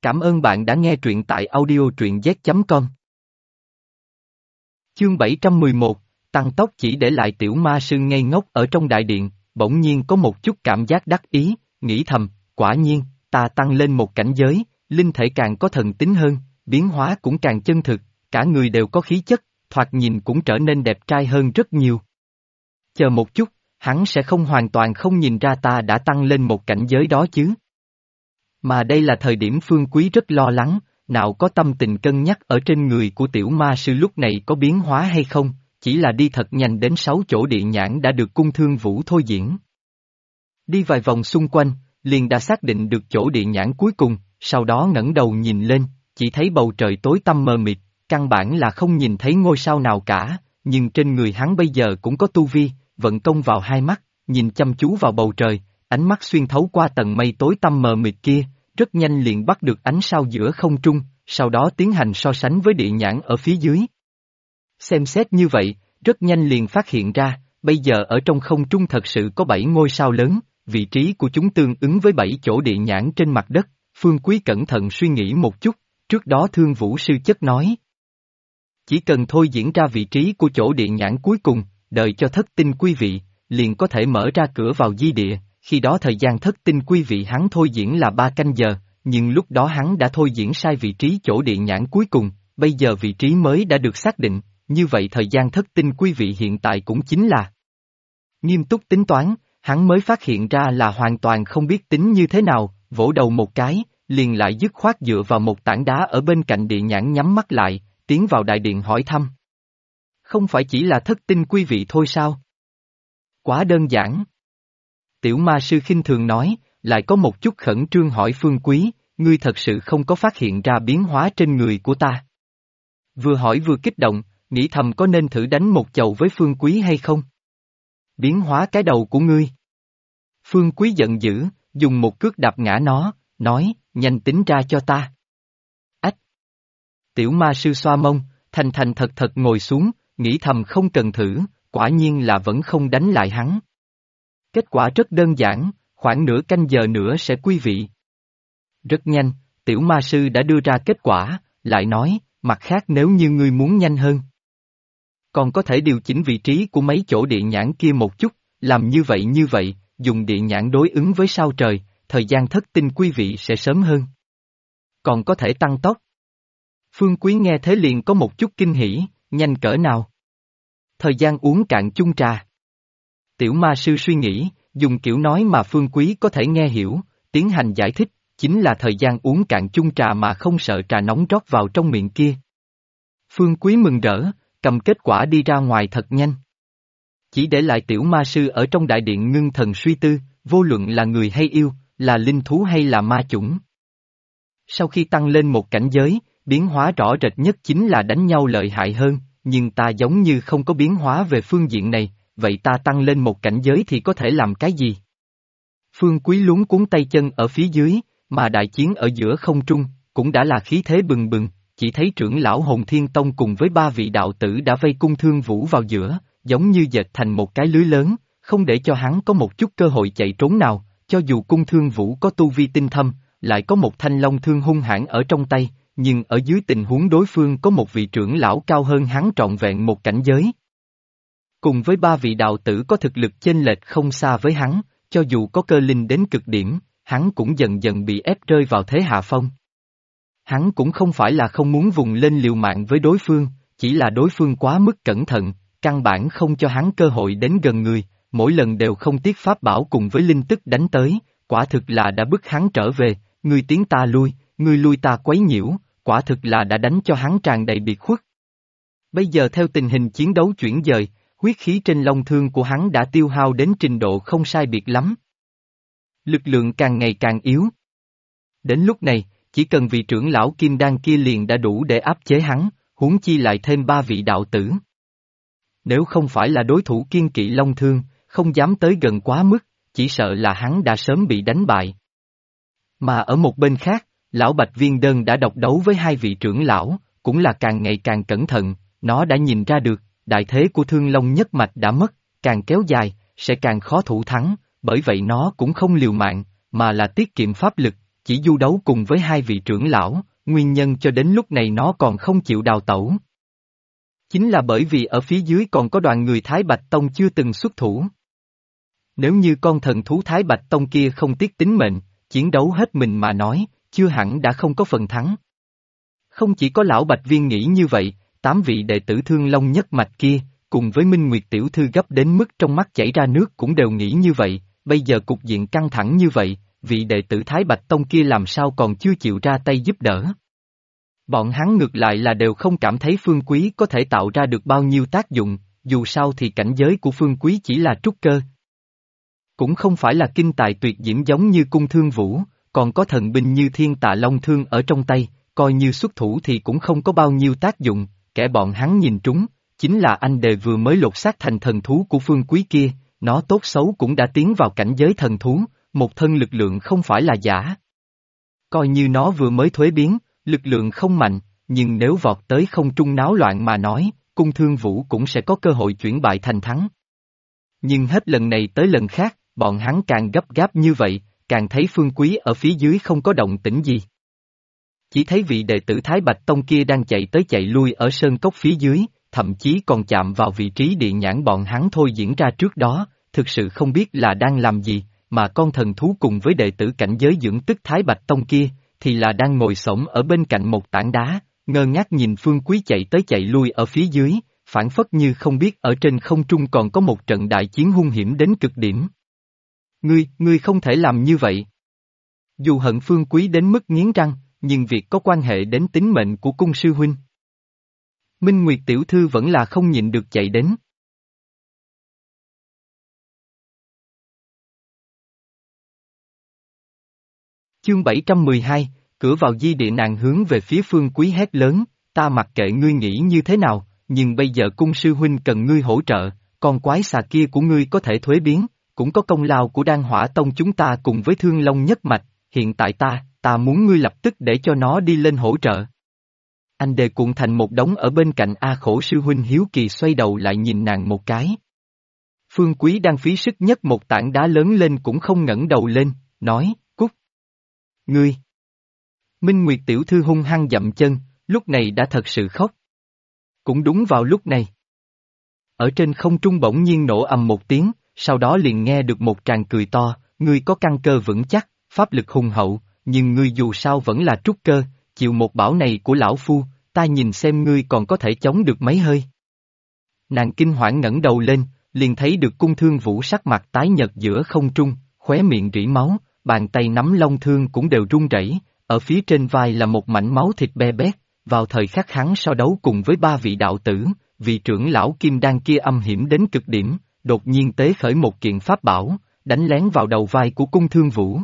Cảm ơn bạn đã nghe truyện tại audio truyện z.com. Chương 711, tăng tốc chỉ để lại tiểu ma sư ngây ngốc ở trong đại điện, bỗng nhiên có một chút cảm giác đắc ý, nghĩ thầm, quả nhiên, ta tăng lên một cảnh giới, linh thể càng có thần tính hơn, biến hóa cũng càng chân thực, cả người đều có khí chất, thoạt nhìn cũng trở nên đẹp trai hơn rất nhiều. Chờ một chút, hắn sẽ không hoàn toàn không nhìn ra ta đã tăng lên một cảnh giới đó chứ. Mà đây là thời điểm Phương Quý rất lo lắng, nào có tâm tình cân nhắc ở trên người của tiểu ma sư lúc này có biến hóa hay không, chỉ là đi thật nhanh đến 6 chỗ địa nhãn đã được cung thương vũ thôi diễn. Đi vài vòng xung quanh, liền đã xác định được chỗ địa nhãn cuối cùng, sau đó ngẩng đầu nhìn lên, chỉ thấy bầu trời tối tăm mờ mịt, căn bản là không nhìn thấy ngôi sao nào cả, nhưng trên người hắn bây giờ cũng có tu vi, vận công vào hai mắt, nhìn chăm chú vào bầu trời, ánh mắt xuyên thấu qua tầng mây tối tăm mờ mịt kia, rất nhanh liền bắt được ánh sao giữa không trung, sau đó tiến hành so sánh với địa nhãn ở phía dưới. Xem xét như vậy, rất nhanh liền phát hiện ra, bây giờ ở trong không trung thật sự có 7 ngôi sao lớn, vị trí của chúng tương ứng với 7 chỗ địa nhãn trên mặt đất. Phương Quý cẩn thận suy nghĩ một chút, trước đó Thương Vũ sư chất nói. Chỉ cần thôi diễn ra vị trí của chỗ địa nhãn cuối cùng, đợi cho thất tinh quý vị, liền có thể mở ra cửa vào di địa, khi đó thời gian thất tinh quý vị hắn thôi diễn là 3 canh giờ, nhưng lúc đó hắn đã thôi diễn sai vị trí chỗ địa nhãn cuối cùng, bây giờ vị trí mới đã được xác định, như vậy thời gian thất tinh quý vị hiện tại cũng chính là. Nghiêm túc tính toán, hắn mới phát hiện ra là hoàn toàn không biết tính như thế nào, vỗ đầu một cái, liền lại dứt khoát dựa vào một tảng đá ở bên cạnh địa nhãn nhắm mắt lại, tiến vào đại điện hỏi thăm. Không phải chỉ là thất tinh quý vị thôi sao? Quá đơn giản. Tiểu ma sư khinh thường nói, lại có một chút khẩn trương hỏi Phương Quý, ngươi thật sự không có phát hiện ra biến hóa trên người của ta. Vừa hỏi vừa kích động, nghĩ thầm có nên thử đánh một chầu với Phương Quý hay không? Biến hóa cái đầu của ngươi. Phương Quý giận dữ, dùng một cước đạp ngã nó, nói, nhanh tính ra cho ta. Ách! Tiểu ma sư xoa mông, thành thành thật thật ngồi xuống, nghĩ thầm không cần thử, quả nhiên là vẫn không đánh lại hắn. Kết quả rất đơn giản, khoảng nửa canh giờ nữa sẽ quý vị. Rất nhanh, tiểu ma sư đã đưa ra kết quả, lại nói, mặt khác nếu như ngươi muốn nhanh hơn. Còn có thể điều chỉnh vị trí của mấy chỗ địa nhãn kia một chút, làm như vậy, dùng địa nhãn đối ứng với sao trời, thời gian thất tinh quý vị sẽ sớm hơn. Còn có thể tăng tốc. Phương Quý nghe thế liền có một chút kinh hỉ, nhanh cỡ nào? Thời gian uống cạn chung trà. Tiểu ma sư suy nghĩ, dùng kiểu nói mà Phương Quý có thể nghe hiểu, tiến hành giải thích, chính là thời gian uống cạn chung trà mà không sợ trà nóng rót vào trong miệng kia. Phương Quý mừng rỡ, cầm kết quả đi ra ngoài thật nhanh. Chỉ để lại tiểu ma sư ở trong đại điện ngưng thần suy tư, vô luận là người hay yêu, là linh thú hay là ma chủng. Sau khi tăng lên một cảnh giới, biến hóa rõ rệt nhất chính là đánh nhau lợi hại hơn, nhưng ta giống như không có biến hóa về phương diện này, vậy ta tăng lên một cảnh giới thì có thể làm cái gì? Phương Quý luống cuống tay chân ở phía dưới, mà đại chiến ở giữa không trung, cũng đã là khí thế bừng bừng, chỉ thấy trưởng lão Hồn Thiên Tông cùng với 3 vị đạo tử đã vây cung Thương Vũ vào giữa, giống như dệt thành một cái lưới lớn, không để cho hắn có một chút cơ hội chạy trốn nào, cho dù cung Thương Vũ có tu vi tinh thâm, lại có một thanh long thương hung hãn ở trong tay, nhưng ở dưới tình huống đối phương có một vị trưởng lão cao hơn hắn trọn vẹn một cảnh giới. Cùng với 3 vị đạo tử có thực lực chênh lệch không xa với hắn, cho dù có cơ linh đến cực điểm, hắn cũng dần dần bị ép rơi vào thế hạ phong. Hắn cũng không phải là không muốn vùng lên liều mạng với đối phương, chỉ là đối phương quá mức cẩn thận, căn bản không cho hắn cơ hội đến gần người, mỗi lần đều không tiếc pháp bảo cùng với linh tức đánh tới, quả thực là đã bức hắn trở về, ngươi tiến ta lui, ngươi lui ta quấy nhiễu, quả thực là đã đánh cho hắn tràn đầy biệt khuất. Bây giờ theo tình hình chiến đấu chuyển dời, huyết khí trên long thương của hắn đã tiêu hao đến trình độ không sai biệt lắm. Lực lượng càng ngày càng yếu. Đến lúc này, chỉ cần vị trưởng lão kim đan kia liền đã đủ để áp chế hắn, huống chi lại thêm 3 vị đạo tử. Nếu không phải là đối thủ kiên kỵ long thương, không dám tới gần quá mức, chỉ sợ là hắn đã sớm bị đánh bại. Mà ở một bên khác, lão Bạch Viên Đơn đã độc đấu với 2 vị trưởng lão, cũng là càng ngày càng cẩn thận, nó đã nhìn ra được, đại thế của Thương Long nhất mạch đã mất, càng kéo dài, sẽ càng khó thủ thắng, bởi vậy nó cũng không liều mạng, mà là tiết kiệm pháp lực, chỉ du đấu cùng với hai vị trưởng lão, nguyên nhân cho đến lúc này nó còn không chịu đào tẩu. Chính là bởi vì ở phía dưới còn có đoàn người Thái Bạch Tông chưa từng xuất thủ. Nếu như con thần thú Thái Bạch Tông kia không tiếc tính mệnh, chiến đấu hết mình mà nói, chưa hẳn đã không có phần thắng. Không chỉ có lão Bạch Viên nghĩ như vậy, 8 vị đệ tử Thương Long nhất mạch kia, cùng với Minh Nguyệt tiểu thư gấp đến mức trong mắt chảy ra nước cũng đều nghĩ như vậy, bây giờ cục diện căng thẳng như vậy, vị đệ tử Thái Bạch Tông kia làm sao còn chưa chịu ra tay giúp đỡ. Bọn hắn ngược lại là đều không cảm thấy Phương Quý có thể tạo ra được bao nhiêu tác dụng, dù sao thì cảnh giới của Phương Quý chỉ là trúc cơ. Cũng không phải là kinh tài tuyệt diễm giống như Cung Thương Vũ, còn có thần binh như Thiên Tạ Long Thương ở trong tay, coi như xuất thủ thì cũng không có bao nhiêu tác dụng, kẻ bọn hắn nhìn trúng, chính là anh đề vừa mới lột xác thành thần thú của Phương Quý kia, nó tốt xấu cũng đã tiến vào cảnh giới thần thú, một thân lực lượng không phải là giả. Coi như nó vừa mới thuế biến, lực lượng không mạnh, nhưng nếu vọt tới không trung náo loạn mà nói, Cung Thương Vũ cũng sẽ có cơ hội chuyển bại thành thắng. Nhưng hết lần này tới lần khác, bọn hắn càng gấp gáp như vậy, càng thấy Phương Quý ở phía dưới không có động tĩnh gì. Chỉ thấy vị đệ tử Thái Bạch Tông kia đang chạy tới chạy lui ở sơn cốc phía dưới, thậm chí còn chạm vào vị trí địa nhãn bọn hắn thôi diễn ra trước đó, thực sự không biết là đang làm gì, mà con thần thú cùng với đệ tử cảnh giới dưỡng tức Thái Bạch Tông kia, thì là đang ngồi xổm ở bên cạnh một tảng đá, ngơ ngác nhìn Phương Quý chạy tới chạy lui ở phía dưới, phảng phất như không biết ở trên không trung còn có một trận đại chiến hung hiểm đến cực điểm. Ngươi không thể làm như vậy. Dù hận Phương Quý đến mức nghiến răng, nhưng việc có quan hệ đến tính mệnh của cung sư huynh. Minh Nguyệt tiểu thư vẫn là không nhịn được chạy đến. Chương 712, cửa vào di địa, nàng hướng về phía Phương Quý hét lớn, ta mặc kệ ngươi nghĩ như thế nào, nhưng bây giờ cung sư huynh cần ngươi hỗ trợ, con quái xà kia của ngươi có thể thuế biến, cũng có công lao của Đan Hỏa Tông chúng ta cùng với Thương Long nhất mạch, hiện tại ta muốn ngươi lập tức để cho nó đi lên hỗ trợ. Anh đề cuộn thành một đống ở bên cạnh A Khổ sư huynh hiếu kỳ xoay đầu lại nhìn nàng một cái. Phương Quý đang phí sức nhấc một tảng đá lớn lên cũng không ngẩng đầu lên, nói, cút. Ngươi. Minh Nguyệt tiểu thư hung hăng dậm chân, lúc này đã thật sự khóc. Cũng đúng vào lúc này. Ở trên không trung bỗng nhiên nổ ầm một tiếng, sau đó liền nghe được một tràng cười to, ngươi có căn cơ vững chắc, pháp lực hùng hậu, nhưng ngươi dù sao vẫn là trúc cơ, chịu một bảo này của lão phu, ta nhìn xem ngươi còn có thể chống được mấy hơi. Nàng kinh hoảng ngẩng đầu lên, liền thấy được Cung Thương Vũ sắc mặt tái nhợt giữa không trung, khóe miệng rỉ máu, bàn tay nắm long thương cũng đều run rẩy, ở phía trên vai là một mảnh máu thịt be bét, vào thời khắc hắn so đấu cùng với 3 vị đạo tử, vị trưởng lão Kim Đan kia âm hiểm đến cực điểm, đột nhiên tế khởi một kiện pháp bảo, đánh lén vào đầu vai của Cung Thương Vũ.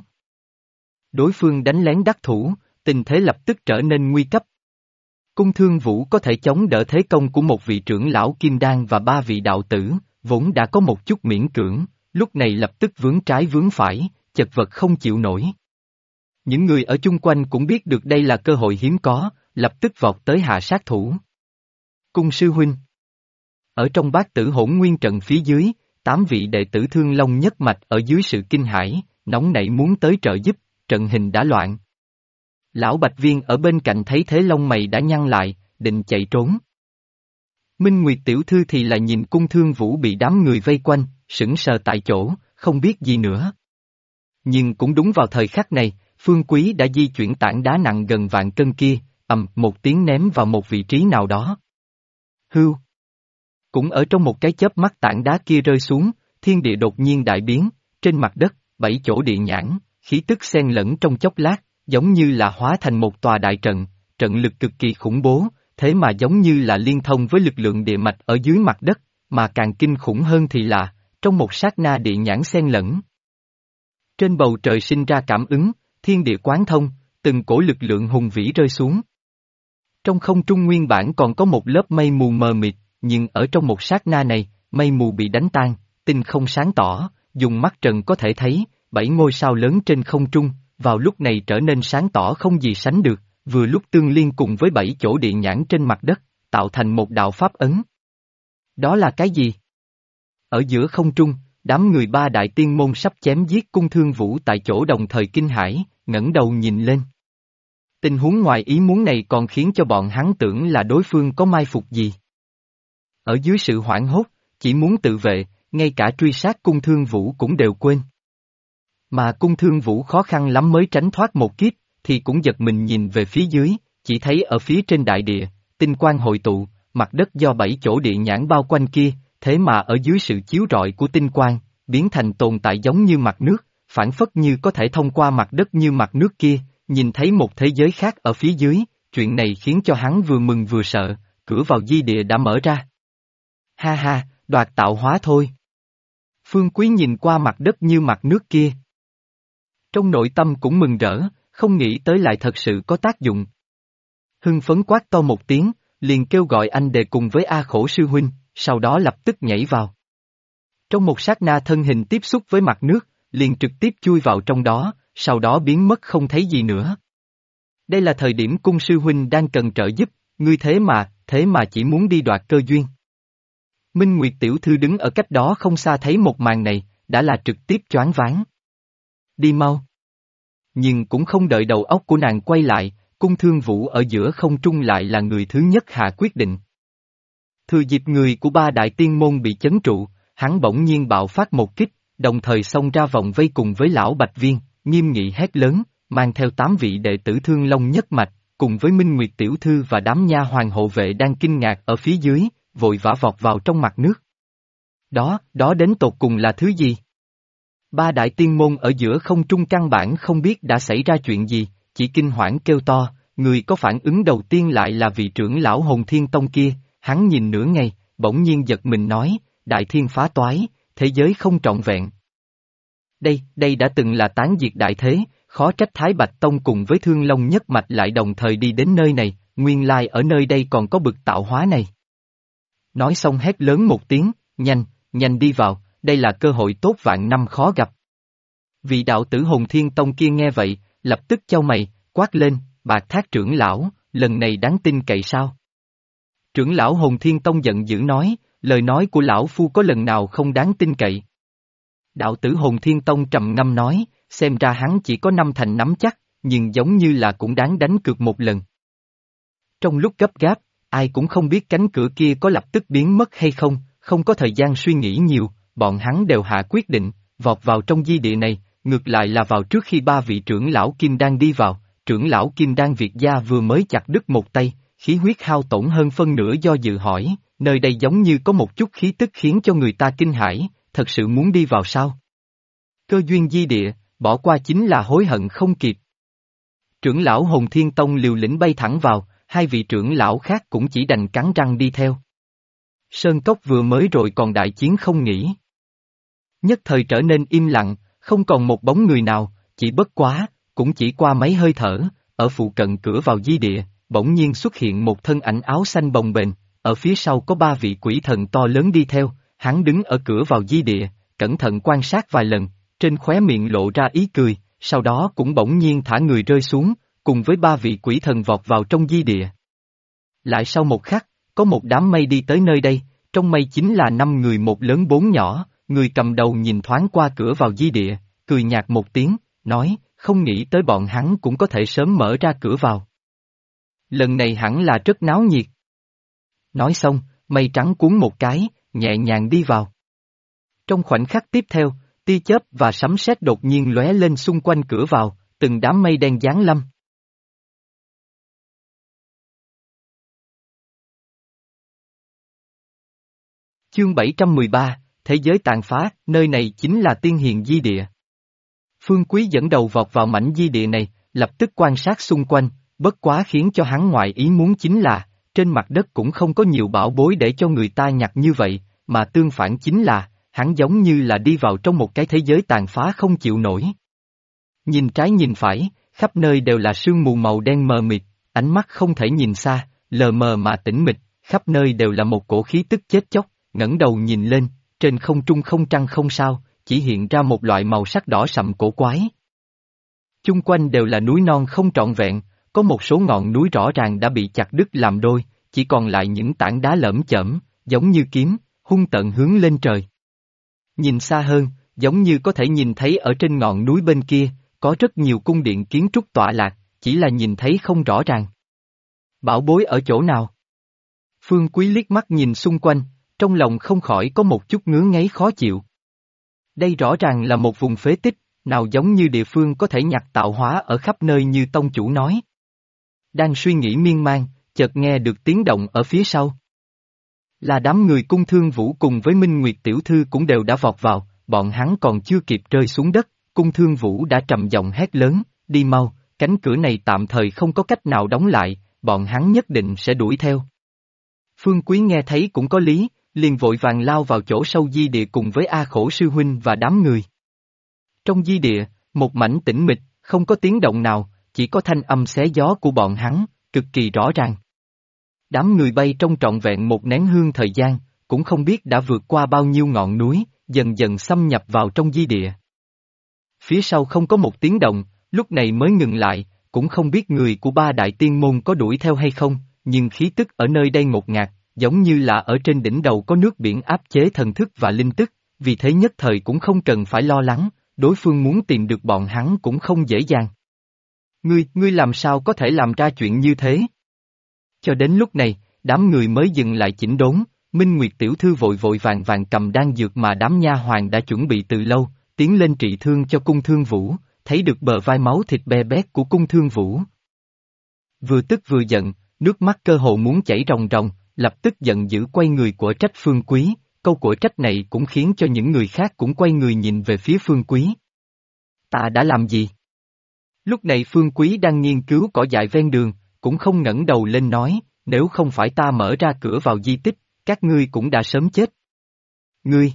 Đối phương đánh lén đắc thủ, tình thế lập tức trở nên nguy cấp. Cung Thương Vũ có thể chống đỡ thế công của một vị trưởng lão Kim Đan và 3 vị đạo tử, vốn đã có một chút miễn cưỡng, lúc này lập tức vướng trái vướng phải, chật vật không chịu nổi. Những người ở chung quanh cũng biết được đây là cơ hội hiếm có, lập tức vọt tới hạ sát thủ. Cung sư huynh. Ở trong Bát Tử Hỗn Nguyên trận phía dưới, 8 vị đệ tử Thương Long nhất mạch ở dưới sự kinh hãi, nóng nảy muốn tới trợ giúp, trận hình đã loạn. Lão Bạch Viên ở bên cạnh thấy thế lông mày đã nhăn lại, định chạy trốn. Minh Nguyệt tiểu thư thì là nhìn Cung Thương Vũ bị đám người vây quanh, sững sờ tại chỗ, không biết gì nữa. Nhưng cũng đúng vào thời khắc này, Phương Quý đã di chuyển tảng đá nặng gần vạn cân kia, một tiếng ném vào một vị trí nào đó. Hưu. Cũng ở trong một cái chớp mắt tảng đá kia rơi xuống, thiên địa đột nhiên đại biến, trên mặt đất, 7 chỗ địa nhãn, khí tức xen lẫn trong chốc lát, giống như là hóa thành một tòa đại trận, trận lực cực kỳ khủng bố, thế mà giống như là liên thông với lực lượng địa mạch ở dưới mặt đất, mà càng kinh khủng hơn thì là, trong một sát na địa nhãn xen lẫn. Trên bầu trời sinh ra cảm ứng, thiên địa quán thông, từng cổ lực lượng hùng vĩ rơi xuống. Trong không trung nguyên bản còn có một lớp mây mù mờ mịt, nhưng ở trong một sát na này, mây mù bị đánh tan, tinh không sáng tỏ, dùng mắt trần có thể thấy, 7 ngôi sao lớn trên không trung, vào lúc này trở nên sáng tỏ không gì sánh được, vừa lúc tương liên cùng với 7 chỗ địa nhãn trên mặt đất, tạo thành một đạo pháp ấn. Đó là cái gì? Ở giữa không trung, đám người 3 đại tiên môn sắp chém giết Cung Thương Vũ tại chỗ đồng thời kinh hãi, ngẩng đầu nhìn lên. Tình huống ngoài ý muốn này còn khiến cho bọn hắn tưởng là đối phương có mai phục gì. Ở dưới sự hoảng hốt, chỉ muốn tự vệ, ngay cả truy sát cung thương vũ cũng đều quên. Mà cung thương vũ khó khăn lắm mới tránh thoát một kiếp, thì cũng giật mình nhìn về phía dưới, chỉ thấy ở phía trên đại địa, tinh quang hội tụ, mặt đất do 7 chỗ địa nhãn bao quanh kia, thế mà ở dưới sự chiếu rọi của tinh quang, biến thành tồn tại giống như mặt nước, phản phất như có thể thông qua mặt đất như mặt nước kia, nhìn thấy một thế giới khác ở phía dưới, chuyện này khiến cho hắn vừa mừng vừa sợ, cửa vào di địa đã mở ra. Ha ha, đoạt tạo hóa thôi. Phương Quý nhìn qua mặt đất như mặt nước kia. Trong nội tâm cũng mừng rỡ, không nghĩ tới lại thật sự có tác dụng. Hưng phấn quát to một tiếng, liền kêu gọi anh đề cùng với A Khổ sư huynh, sau đó lập tức nhảy vào. Trong một sát na thân hình tiếp xúc với mặt nước, liền trực tiếp chui vào trong đó, sau đó biến mất không thấy gì nữa. Đây là thời điểm cung sư huynh đang cần trợ giúp, ngươi thế mà chỉ muốn đi đoạt cơ duyên. Minh Nguyệt tiểu thư đứng ở cách đó không xa thấy một màn này, đã là trực tiếp choáng váng. Đi mau. Nhưng cũng không đợi đầu óc của nàng quay lại, cung thương vũ ở giữa không trung lại là người thứ nhất hạ quyết định. Thừa dịp người của ba đại tiên môn bị chấn trụ, hắn bỗng nhiên bạo phát một kích, đồng thời xông ra vòng vây cùng với lão Bạch Viên, nghiêm nghị hét lớn, mang theo 8 vị đệ tử Thương Long nhất mạch, cùng với Minh Nguyệt tiểu thư và đám nha hoàng hộ vệ đang kinh ngạc ở phía dưới, vội vã vọt vào trong mặt nước. Đó đến tột cùng là thứ gì? Ba đại tiên môn ở giữa không trung căn bản không biết đã xảy ra chuyện gì, chỉ kinh hoảng kêu to, người có phản ứng đầu tiên lại là vị trưởng lão Hồn Thiên Tông kia, hắn nhìn nửa ngày, bỗng nhiên giật mình nói, đại thiên phá toái, thế giới không trọn vẹn. Đây đã từng là tán diệt đại thế, khó trách Thái Bạch Tông cùng với Thương Long nhất mạch lại đồng thời đi đến nơi này, nguyên lai ở nơi đây còn có bực tạo hóa này. Nói xong hét lớn một tiếng, nhanh đi vào, đây là cơ hội tốt vạn năm khó gặp. Vị đạo tử Hồn Thiên Tông kia nghe vậy, lập tức chau mày, quát lên, Bạc Thác trưởng lão, lần này đáng tin cậy sao? Trưởng lão Hồn Thiên Tông giận dữ nói, lời nói của lão phu có lần nào không đáng tin cậy. Đạo tử Hồn Thiên Tông trầm ngâm nói, xem ra hắn chỉ có 5 thành nắm chắc, nhưng giống như là cũng đáng đánh cược một lần. Trong lúc gấp gáp, ai cũng không biết cánh cửa kia có lập tức biến mất hay không, không có thời gian suy nghĩ nhiều, bọn hắn đều hạ quyết định, vọt vào trong di địa này, ngược lại là vào trước khi ba vị trưởng lão Kim Đan đi vào, trưởng lão Kim Đan Việt gia vừa mới chặt đứt một tay, khí huyết hao tổn hơn phân nửa do dự hỏi, nơi đây giống như có một chút khí tức khiến cho người ta kinh hãi, thật sự muốn đi vào sao? Cơ duyên di địa, bỏ qua chính là hối hận không kịp. Trưởng lão Hồn Thiên Tông liều lĩnh bay thẳng vào, hai vị trưởng lão khác cũng chỉ đành cắn răng đi theo. Sơn cốc vừa mới rồi còn đại chiến không nghỉ. Nhất thời trở nên im lặng, không còn một bóng người nào, chỉ bất quá, cũng chỉ qua mấy hơi thở, ở phụ cận cửa vào di địa, bỗng nhiên xuất hiện một thân ảnh áo xanh bồng bềnh, ở phía sau có 3 vị quỷ thần to lớn đi theo, hắn đứng ở cửa vào di địa, cẩn thận quan sát vài lần, trên khóe miệng lộ ra ý cười, sau đó cũng bỗng nhiên thả người rơi xuống, cùng với 3 vị quỷ thần vọt vào trong di địa. Lại sau một khắc, có một đám mây đi tới nơi đây, trong mây chính là 5 người một lớn 4 nhỏ, người cầm đầu nhìn thoáng qua cửa vào di địa, cười nhạt một tiếng, nói, không nghĩ tới bọn hắn cũng có thể sớm mở ra cửa vào. Lần này hẳn là rất náo nhiệt. Nói xong, mây trắng cuốn một cái, nhẹ nhàng đi vào. Trong khoảnh khắc tiếp theo, tia chớp và sấm sét đột nhiên lóe lên xung quanh cửa vào, từng đám mây đen giáng lâm. Chương 713, Thế giới tàn phá, nơi này chính là tiên hiền di địa. Phương Quý dẫn đầu vọt vào mảnh di địa này, lập tức quan sát xung quanh, bất quá khiến cho hắn ngoại ý muốn chính là, trên mặt đất cũng không có nhiều bảo bối để cho người ta nhặt như vậy, mà tương phản chính là, hắn giống như là đi vào trong một cái thế giới tàn phá không chịu nổi. Nhìn trái nhìn phải, khắp nơi đều là sương mù màu đen mờ mịt, ánh mắt không thể nhìn xa, lờ mờ mà tĩnh mịch, khắp nơi đều là một cổ khí tức chết chóc, ngẩng đầu nhìn lên, trên không trung không trăng không sao, chỉ hiện ra một loại màu sắc đỏ sậm cổ quái. Chung quanh đều là núi non không trọn vẹn, có một số ngọn núi rõ ràng đã bị chặt đứt làm đôi, chỉ còn lại những tảng đá lởm chởm, giống như kiếm, hung tợn hướng lên trời. Nhìn xa hơn, giống như có thể nhìn thấy ở trên ngọn núi bên kia, có rất nhiều cung điện kiến trúc tọa lạc, chỉ là nhìn thấy không rõ ràng. Bảo bối ở chỗ nào? Phương Quý liếc mắt nhìn xung quanh, trong lòng không khỏi có một chút ngứa ngáy khó chịu. Đây rõ ràng là một vùng phế tích, nào giống như địa phương có thể nhặt tạo hóa ở khắp nơi như tông chủ nói. Đang suy nghĩ miên man, chợt nghe được tiếng động ở phía sau. Là đám người Cung Thương Vũ cùng với Minh Nguyệt tiểu thư cũng đều đã vọt vào, bọn hắn còn chưa kịp rơi xuống đất, Cung Thương Vũ đã trầm giọng hét lớn, đi mau, cánh cửa này tạm thời không có cách nào đóng lại, bọn hắn nhất định sẽ đuổi theo. Phương Quý nghe thấy cũng có lý, liền vội vàng lao vào chỗ sâu di địa cùng với A Khổ sư huynh và đám người. Trong di địa, một mảnh tĩnh mịch, không có tiếng động nào, chỉ có thanh âm xé gió của bọn hắn, cực kỳ rõ ràng. Đám người bay trong trọn vẹn một nén hương thời gian, cũng không biết đã vượt qua bao nhiêu ngọn núi, dần dần xâm nhập vào trong di địa. Phía sau không có một tiếng động, lúc này mới ngừng lại, cũng không biết người của ba đại tiên môn có đuổi theo hay không, nhưng khí tức ở nơi đây ngột ngạt, giống như là ở trên đỉnh đầu có nước biển áp chế thần thức và linh tức, vì thế nhất thời cũng không cần phải lo lắng, đối phương muốn tìm được bọn hắn cũng không dễ dàng. Ngươi làm sao có thể làm ra chuyện như thế? Cho đến lúc này, đám người mới dừng lại chỉnh đốn, Minh Nguyệt tiểu thư vội vội vàng vàng cầm đan dược mà đám nha hoàn đã chuẩn bị từ lâu, tiến lên trị thương cho Cung Thương Vũ, thấy được bờ vai máu thịt be bét của Cung Thương Vũ. Vừa tức vừa giận, nước mắt cơ hồ muốn chảy ròng ròng, lập tức giận dữ quay người của trách Phương Quý, câu của trách này cũng khiến cho những người khác cũng quay người nhìn về phía Phương Quý. Ta đã làm gì? Lúc này Phương Quý đang nghiên cứu cỏ dại ven đường, cũng không ngẩng đầu lên nói, nếu không phải ta mở ra cửa vào di tích, các ngươi cũng đã sớm chết. Ngươi!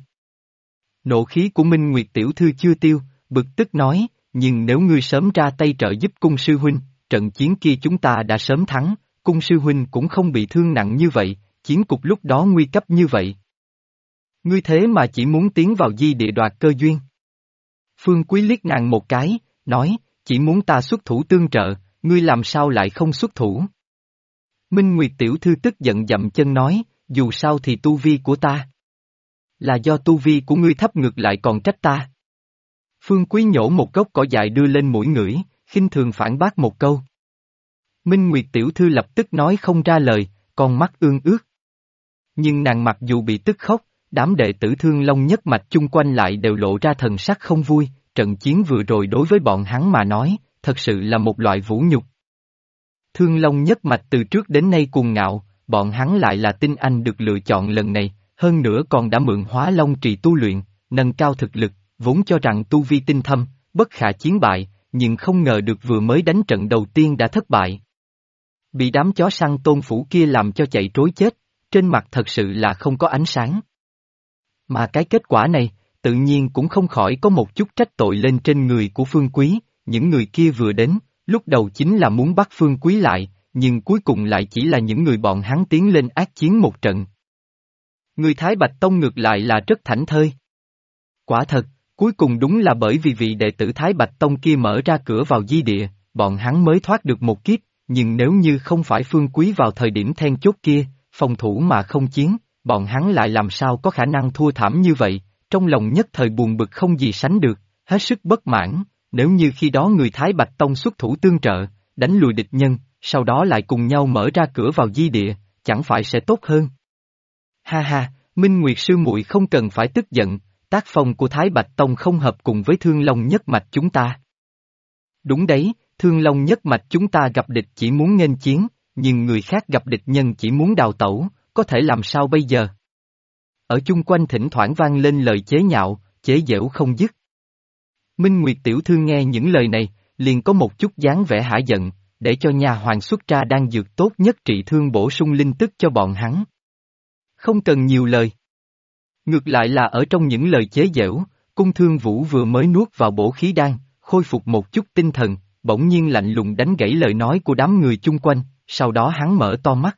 Nộ khí của Minh Nguyệt tiểu thư chưa tiêu, bực tức nói, nhưng nếu ngươi sớm ra tay trợ giúp Cung sư huynh, trận chiến kia chúng ta đã sớm thắng, Cung sư huynh cũng không bị thương nặng như vậy, chiến cục lúc đó nguy cấp như vậy. Ngươi thế mà chỉ muốn tiến vào di địa đoạt cơ duyên. Phương Quý liếc nàng một cái, nói, chỉ muốn ta xuất thủ tương trợ, ngươi làm sao lại không xuất thủ? Minh Nguyệt tiểu thư tức giận dậm chân nói, dù sao thì tu vi của ta. Là do tu vi của ngươi thấp ngược lại còn trách ta. Phương Quý nhổ một gốc cỏ dại đưa lên mũi ngửi, khinh thường phản bác một câu. Minh Nguyệt tiểu thư lập tức nói không ra lời, con mắt ương ướt. Nhưng nàng mặc dù bị tức khóc, đám đệ tử Thương Long nhất mạch chung quanh lại đều lộ ra thần sắc không vui, trận chiến vừa rồi đối với bọn hắn mà nói, thật sự là một loại vũ nhục. Thương Long nhất mạch từ trước đến nay cuồng ngạo, bọn hắn lại là tinh anh được lựa chọn lần này, hơn nữa còn đã mượn Hóa Long trì tu luyện, nâng cao thực lực, vốn cho rằng tu vi tinh thâm, bất khả chiến bại, nhưng không ngờ được vừa mới đánh trận đầu tiên đã thất bại. Bị đám chó săn Tôn Phủ kia làm cho chạy trối chết, trên mặt thật sự là không có ánh sáng. Mà cái kết quả này, tự nhiên cũng không khỏi có một chút trách tội lên trên người của Phương Quý, những người kia vừa đến, lúc đầu chính là muốn bắt Phương Quý lại, nhưng cuối cùng lại chỉ là những người bọn hắn tiến lên ác chiến một trận. Người Thái Bạch Tông ngược lại là rất thảnh thơi. Quả thật, cuối cùng đúng là bởi vì vị đệ tử Thái Bạch Tông kia mở ra cửa vào di địa, bọn hắn mới thoát được một kiếp, nhưng nếu như không phải Phương Quý vào thời điểm then chốt kia, phòng thủ mà không chiến, bọn hắn lại làm sao có khả năng thua thảm như vậy, trong lòng nhất thời buồn bực không gì sánh được, hết sức bất mãn, nếu như khi đó người Thái Bạch Tông xuất thủ tương trợ, đánh lùi địch nhân, sau đó lại cùng nhau mở ra cửa vào di địa, chẳng phải sẽ tốt hơn. Ha ha, Minh Nguyệt sư muội không cần phải tức giận, tác phong của Thái Bạch Tông không hợp cùng với Thương Long nhất mạch chúng ta. Đúng đấy, Thương Long nhất mạch chúng ta gặp địch chỉ muốn nghênh chiến, nhưng người khác gặp địch nhân chỉ muốn đào tẩu, có thể làm sao bây giờ? Ở chung quanh thỉnh thoảng vang lên lời chế nhạo, chế giễu không dứt. Minh Nguyệt tiểu thư nghe những lời này, liền có một chút dáng vẻ hả giận, để cho nhà hoàng xuất ra đan dược tốt nhất trị thương bổ sung linh tức cho bọn hắn. Không cần nhiều lời. Ngược lại là ở trong những lời chế giễu, Cung Thương Vũ vừa mới nuốt vào bổ khí đan, khôi phục một chút tinh thần, bỗng nhiên lạnh lùng đánh gãy lời nói của đám người chung quanh, sau đó hắn mở to mắt.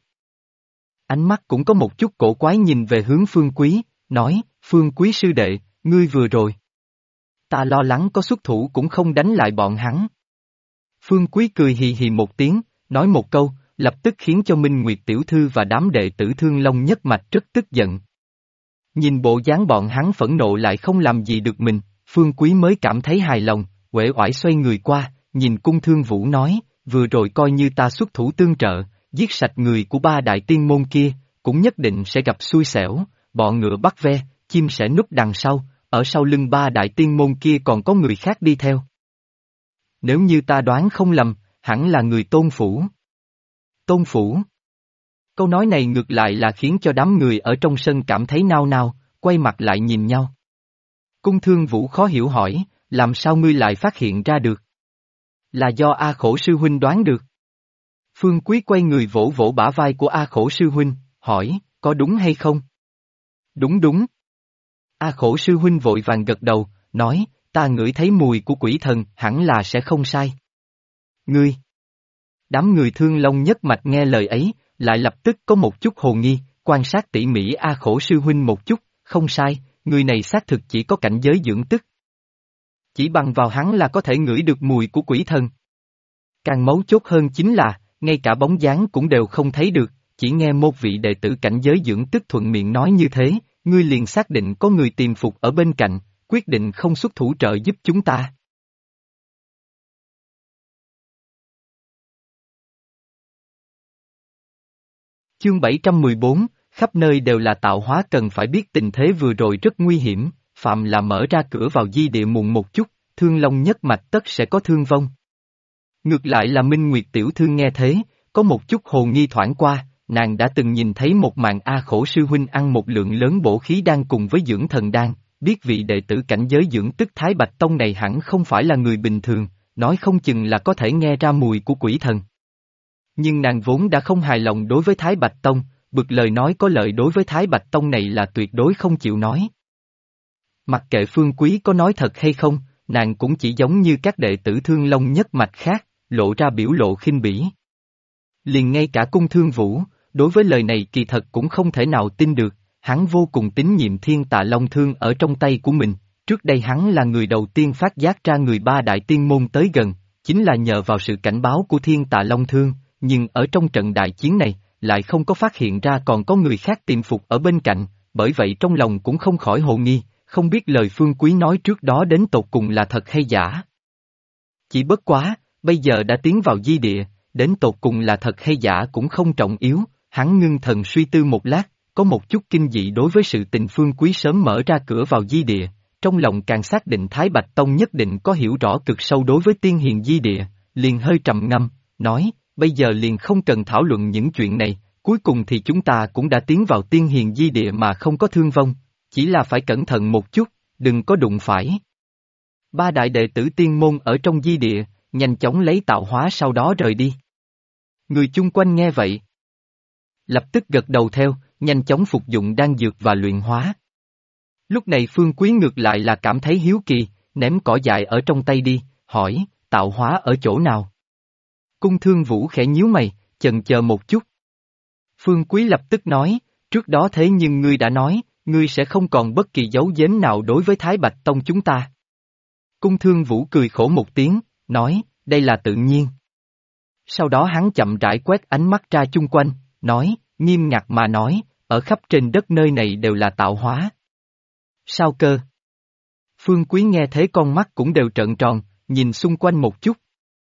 Ánh mắt cũng có một chút cổ quái nhìn về hướng Phương Quý, nói, Phương Quý sư đệ, ngươi vừa rồi. Ta lo lắng có xuất thủ cũng không đánh lại bọn hắn. Phương Quý cười hì hì một tiếng, nói một câu, lập tức khiến cho Minh Nguyệt tiểu thư và đám đệ tử Thương Long nhất mạch rất tức giận. Nhìn bộ dáng bọn hắn phẫn nộ lại không làm gì được mình, Phương Quý mới cảm thấy hài lòng, uể oải xoay người qua, nhìn Cung Thương Vũ nói, vừa rồi coi như ta xuất thủ tương trợ, giết sạch người của ba đại tiên môn kia, cũng nhất định sẽ gặp xui xẻo, bọ ngựa bắt ve, chim sẽ núp đằng sau, ở sau lưng ba đại tiên môn kia còn có người khác đi theo. Nếu như ta đoán không lầm, hẳn là người Tôn Phủ. Tôn Phủ. Câu nói này ngược lại là khiến cho đám người ở trong sân cảm thấy nao nao, quay mặt lại nhìn nhau. Cung Thương Vũ khó hiểu hỏi, làm sao ngươi lại phát hiện ra được? Là do A Khổ sư huynh đoán được. Phương Quý quay người vỗ vỗ bả vai của A Khổ sư huynh, hỏi, có đúng hay không? Đúng đúng. A Khổ sư huynh vội vàng gật đầu, nói, ta ngửi thấy mùi của quỷ thần, hẳn là sẽ không sai. Ngươi. Đám người Thương Long nhất mạch nghe lời ấy, lại lập tức có một chút hồ nghi, quan sát tỉ mỉ A Khổ sư huynh một chút, không sai, người này xác thực chỉ có cảnh giới dưỡng tức. Chỉ bằng vào hắn là có thể ngửi được mùi của quỷ thần. Càng mấu chốt hơn chính là, ngay cả bóng dáng cũng đều không thấy được, chỉ nghe một vị đệ tử cảnh giới dưỡng tức thuận miệng nói như thế, ngươi liền xác định có người tiềm phục ở bên cạnh, quyết định không xuất thủ trợ giúp chúng ta. Chương 714, khắp nơi đều là tạo hóa, cần phải biết tình thế vừa rồi rất nguy hiểm, phạm là mở ra cửa vào di địa muộn một chút, Thương Long nhất mạch tất sẽ có thương vong. Ngược lại là Minh Nguyệt tiểu thư nghe thế, có một chút hồ nghi thoảng qua, nàng đã từng nhìn thấy một màn A Khổ sư huynh ăn một lượng lớn bổ khí đan cùng với dưỡng thần đan, biết vị đệ tử cảnh giới dưỡng tức Thái Bạch Tông này hẳn không phải là người bình thường, nói không chừng là có thể nghe ra mùi của quỷ thần. Nhưng nàng vốn đã không hài lòng đối với Thái Bạch Tông, bực lời nói có lợi đối với Thái Bạch Tông này là tuyệt đối không chịu nói. Mặc kệ Phương Quý có nói thật hay không, nàng cũng chỉ giống như các đệ tử Thương Long nhất mạch khác, lộ ra biểu lộ khinh bỉ. Liền ngay cả Cung Thương Vũ, đối với lời này kỳ thật cũng không thể nào tin được, hắn vô cùng tín nhiệm Thiên Tà Long Thương ở trong tay của mình, trước đây hắn là người đầu tiên phát giác ra người ba đại tiên môn tới gần, chính là nhờ vào sự cảnh báo của Thiên Tà Long Thương, nhưng ở trong trận đại chiến này, lại không có phát hiện ra còn có người khác tiềm phục ở bên cạnh, bởi vậy trong lòng cũng không khỏi hồ nghi, không biết lời Phương Quý nói trước đó đến tột cùng là thật hay giả. Chỉ bất quá, bây giờ đã tiến vào di địa, đến tột cùng là thật hay giả cũng không trọng yếu, hắn ngưng thần suy tư một lát, có một chút kinh dị đối với sự tình Phương Quý sớm mở ra cửa vào di địa, trong lòng càng xác định Thái Bạch Tông nhất định có hiểu rõ cực sâu đối với tiên hiền di địa, liền hơi trầm ngâm, nói, bây giờ liền không cần thảo luận những chuyện này, cuối cùng thì chúng ta cũng đã tiến vào tiên hiền di địa mà không có thương vong, chỉ là phải cẩn thận một chút, đừng có đụng phải. Ba đại đệ tử tiên môn ở trong di địa, nhanh chóng lấy tạo hóa sau đó rời đi. Người chung quanh nghe vậy, lập tức gật đầu theo, nhanh chóng phục dụng đan dược và luyện hóa. Lúc này Phương Quý ngược lại là cảm thấy hiếu kỳ, ném cỏ dại ở trong tay đi, hỏi, tạo hóa ở chỗ nào? Cung Thương Vũ khẽ nhíu mày, chần chờ một chút. Phương Quý lập tức nói, trước đó thế nhưng ngươi đã nói, ngươi sẽ không còn bất kỳ dấu giếm nào đối với Thái Bạch Tông chúng ta. Cung Thương Vũ cười khổ một tiếng, nói, đây là tự nhiên. Sau đó hắn chậm rãi quét ánh mắt ra chung quanh, nói, nghiêm ngặt mà nói, ở khắp trên đất nơi này đều là tạo hóa. Sao cơ? Phương Quý nghe thế con mắt cũng đều trợn tròn, nhìn xung quanh một chút.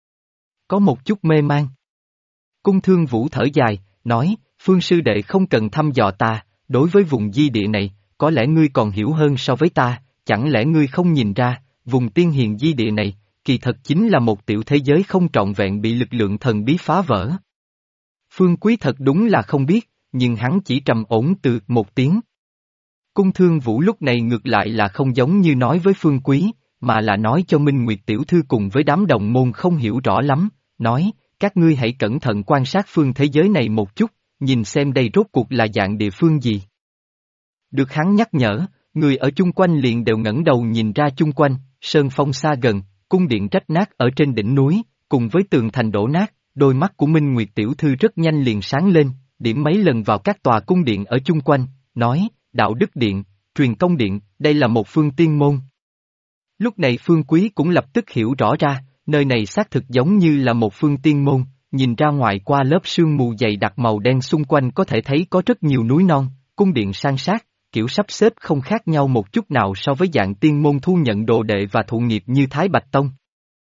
Có một chút mê man. Cung Thương Vũ thở dài, nói, Phương sư đệ không cần thăm dò ta, đối với vùng di địa này, có lẽ ngươi còn hiểu hơn so với ta, chẳng lẽ ngươi không nhìn ra, vùng tiên hiền di địa này, kỳ thật chính là một tiểu thế giới không trọn vẹn bị lực lượng thần bí phá vỡ. Phương Quý thật đúng là không biết, nhưng hắn chỉ trầm ổn từ một tiếng. Cung Thương Vũ lúc này ngược lại là không giống như nói với Phương Quý, mà là nói cho Minh Nguyệt tiểu thư cùng với đám đồng môn không hiểu rõ lắm, nói, các ngươi hãy cẩn thận quan sát phương thế giới này một chút, nhìn xem đây rốt cuộc là dạng địa phương gì. Được hắn nhắc nhở, người ở chung quanh liền đều ngẩng đầu nhìn ra chung quanh, sơn phong xa gần, cung điện rách nát ở trên đỉnh núi, cùng với tường thành đổ nát, đôi mắt của Minh Nguyệt tiểu thư rất nhanh liền sáng lên, điểm mấy lần vào các tòa cung điện ở chung quanh, nói, đạo đức điện, truyền công điện, đây là một phương tiên môn. Lúc này Phương Quý cũng lập tức hiểu rõ ra, nơi này xác thực giống như là một phương tiên môn, nhìn ra ngoài qua lớp sương mù dày đặc màu đen xung quanh có thể thấy có rất nhiều núi non, cung điện san sát, kiểu sắp xếp không khác nhau một chút nào so với dạng tiên môn thu nhận đồ đệ và thụ nghiệp như Thái Bạch Tông.